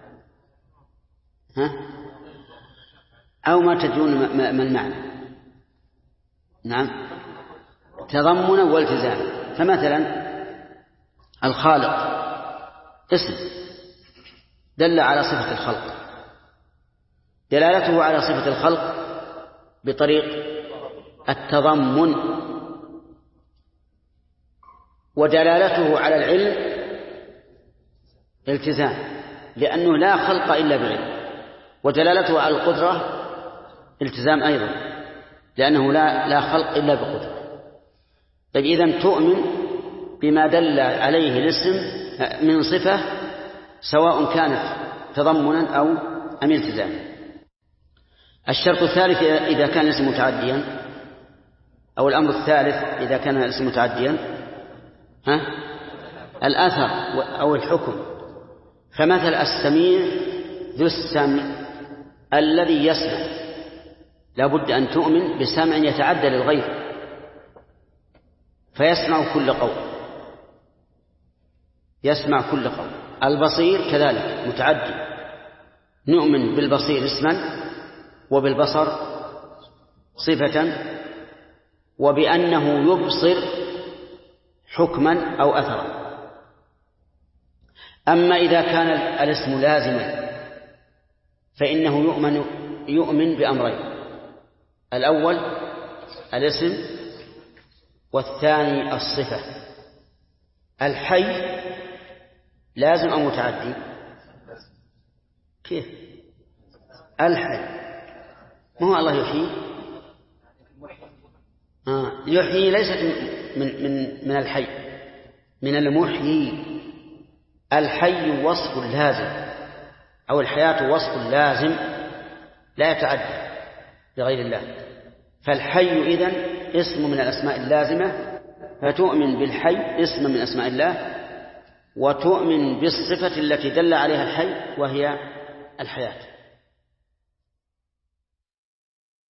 أو ما تدرون ما المعنى؟ نعم، تضمنا والتزاما. فمثلا الخالق اسم دل على صفة الخلق، دلالته على صفة الخلق بطريق التضمن، ودلالته على العلم التزام، لأنه لا خلق إلا بعلم، ودلالته على القدرة التزام أيضا، لأنه لا خلق إلا بقدرة. طيب إذن تؤمن بما دل عليه الاسم من صفة سواء كانت تضمنا أو أم التزاما. الشرط الثالث إذا كان الاسم متعديا، أو الأمر الثالث إذا كان الاسم متعديا، الأثر أو الحكم. فمثل السميع ذو السمع الذي يسمع، لا بد أن تؤمن بسمع يتعدى للغير فيسمع كل قول، يسمع كل قول. البصير كذلك متعدي، نؤمن بالبصير اسما وبالبصر صفة وبأنه يبصر حكما أو أثرا. أما إذا كان الاسم لازما فإنه يؤمن بأمرين: الأول الاسم، والثاني الصفة. الحي لازم أو متعدي؟ كيف؟ الحي ما هو الله يحيي؟ يحيي ليست من الحي، من المحيي. الحي وصف لازم، أو الحياة وصف لازم لا يتعدى لغير الله. فالحي إذن اسم من الأسماء اللازمة، فتؤمن بالحي اسم من أسماء الله، وتؤمن بالصفة التي دل عليها الحي وهي الحياة.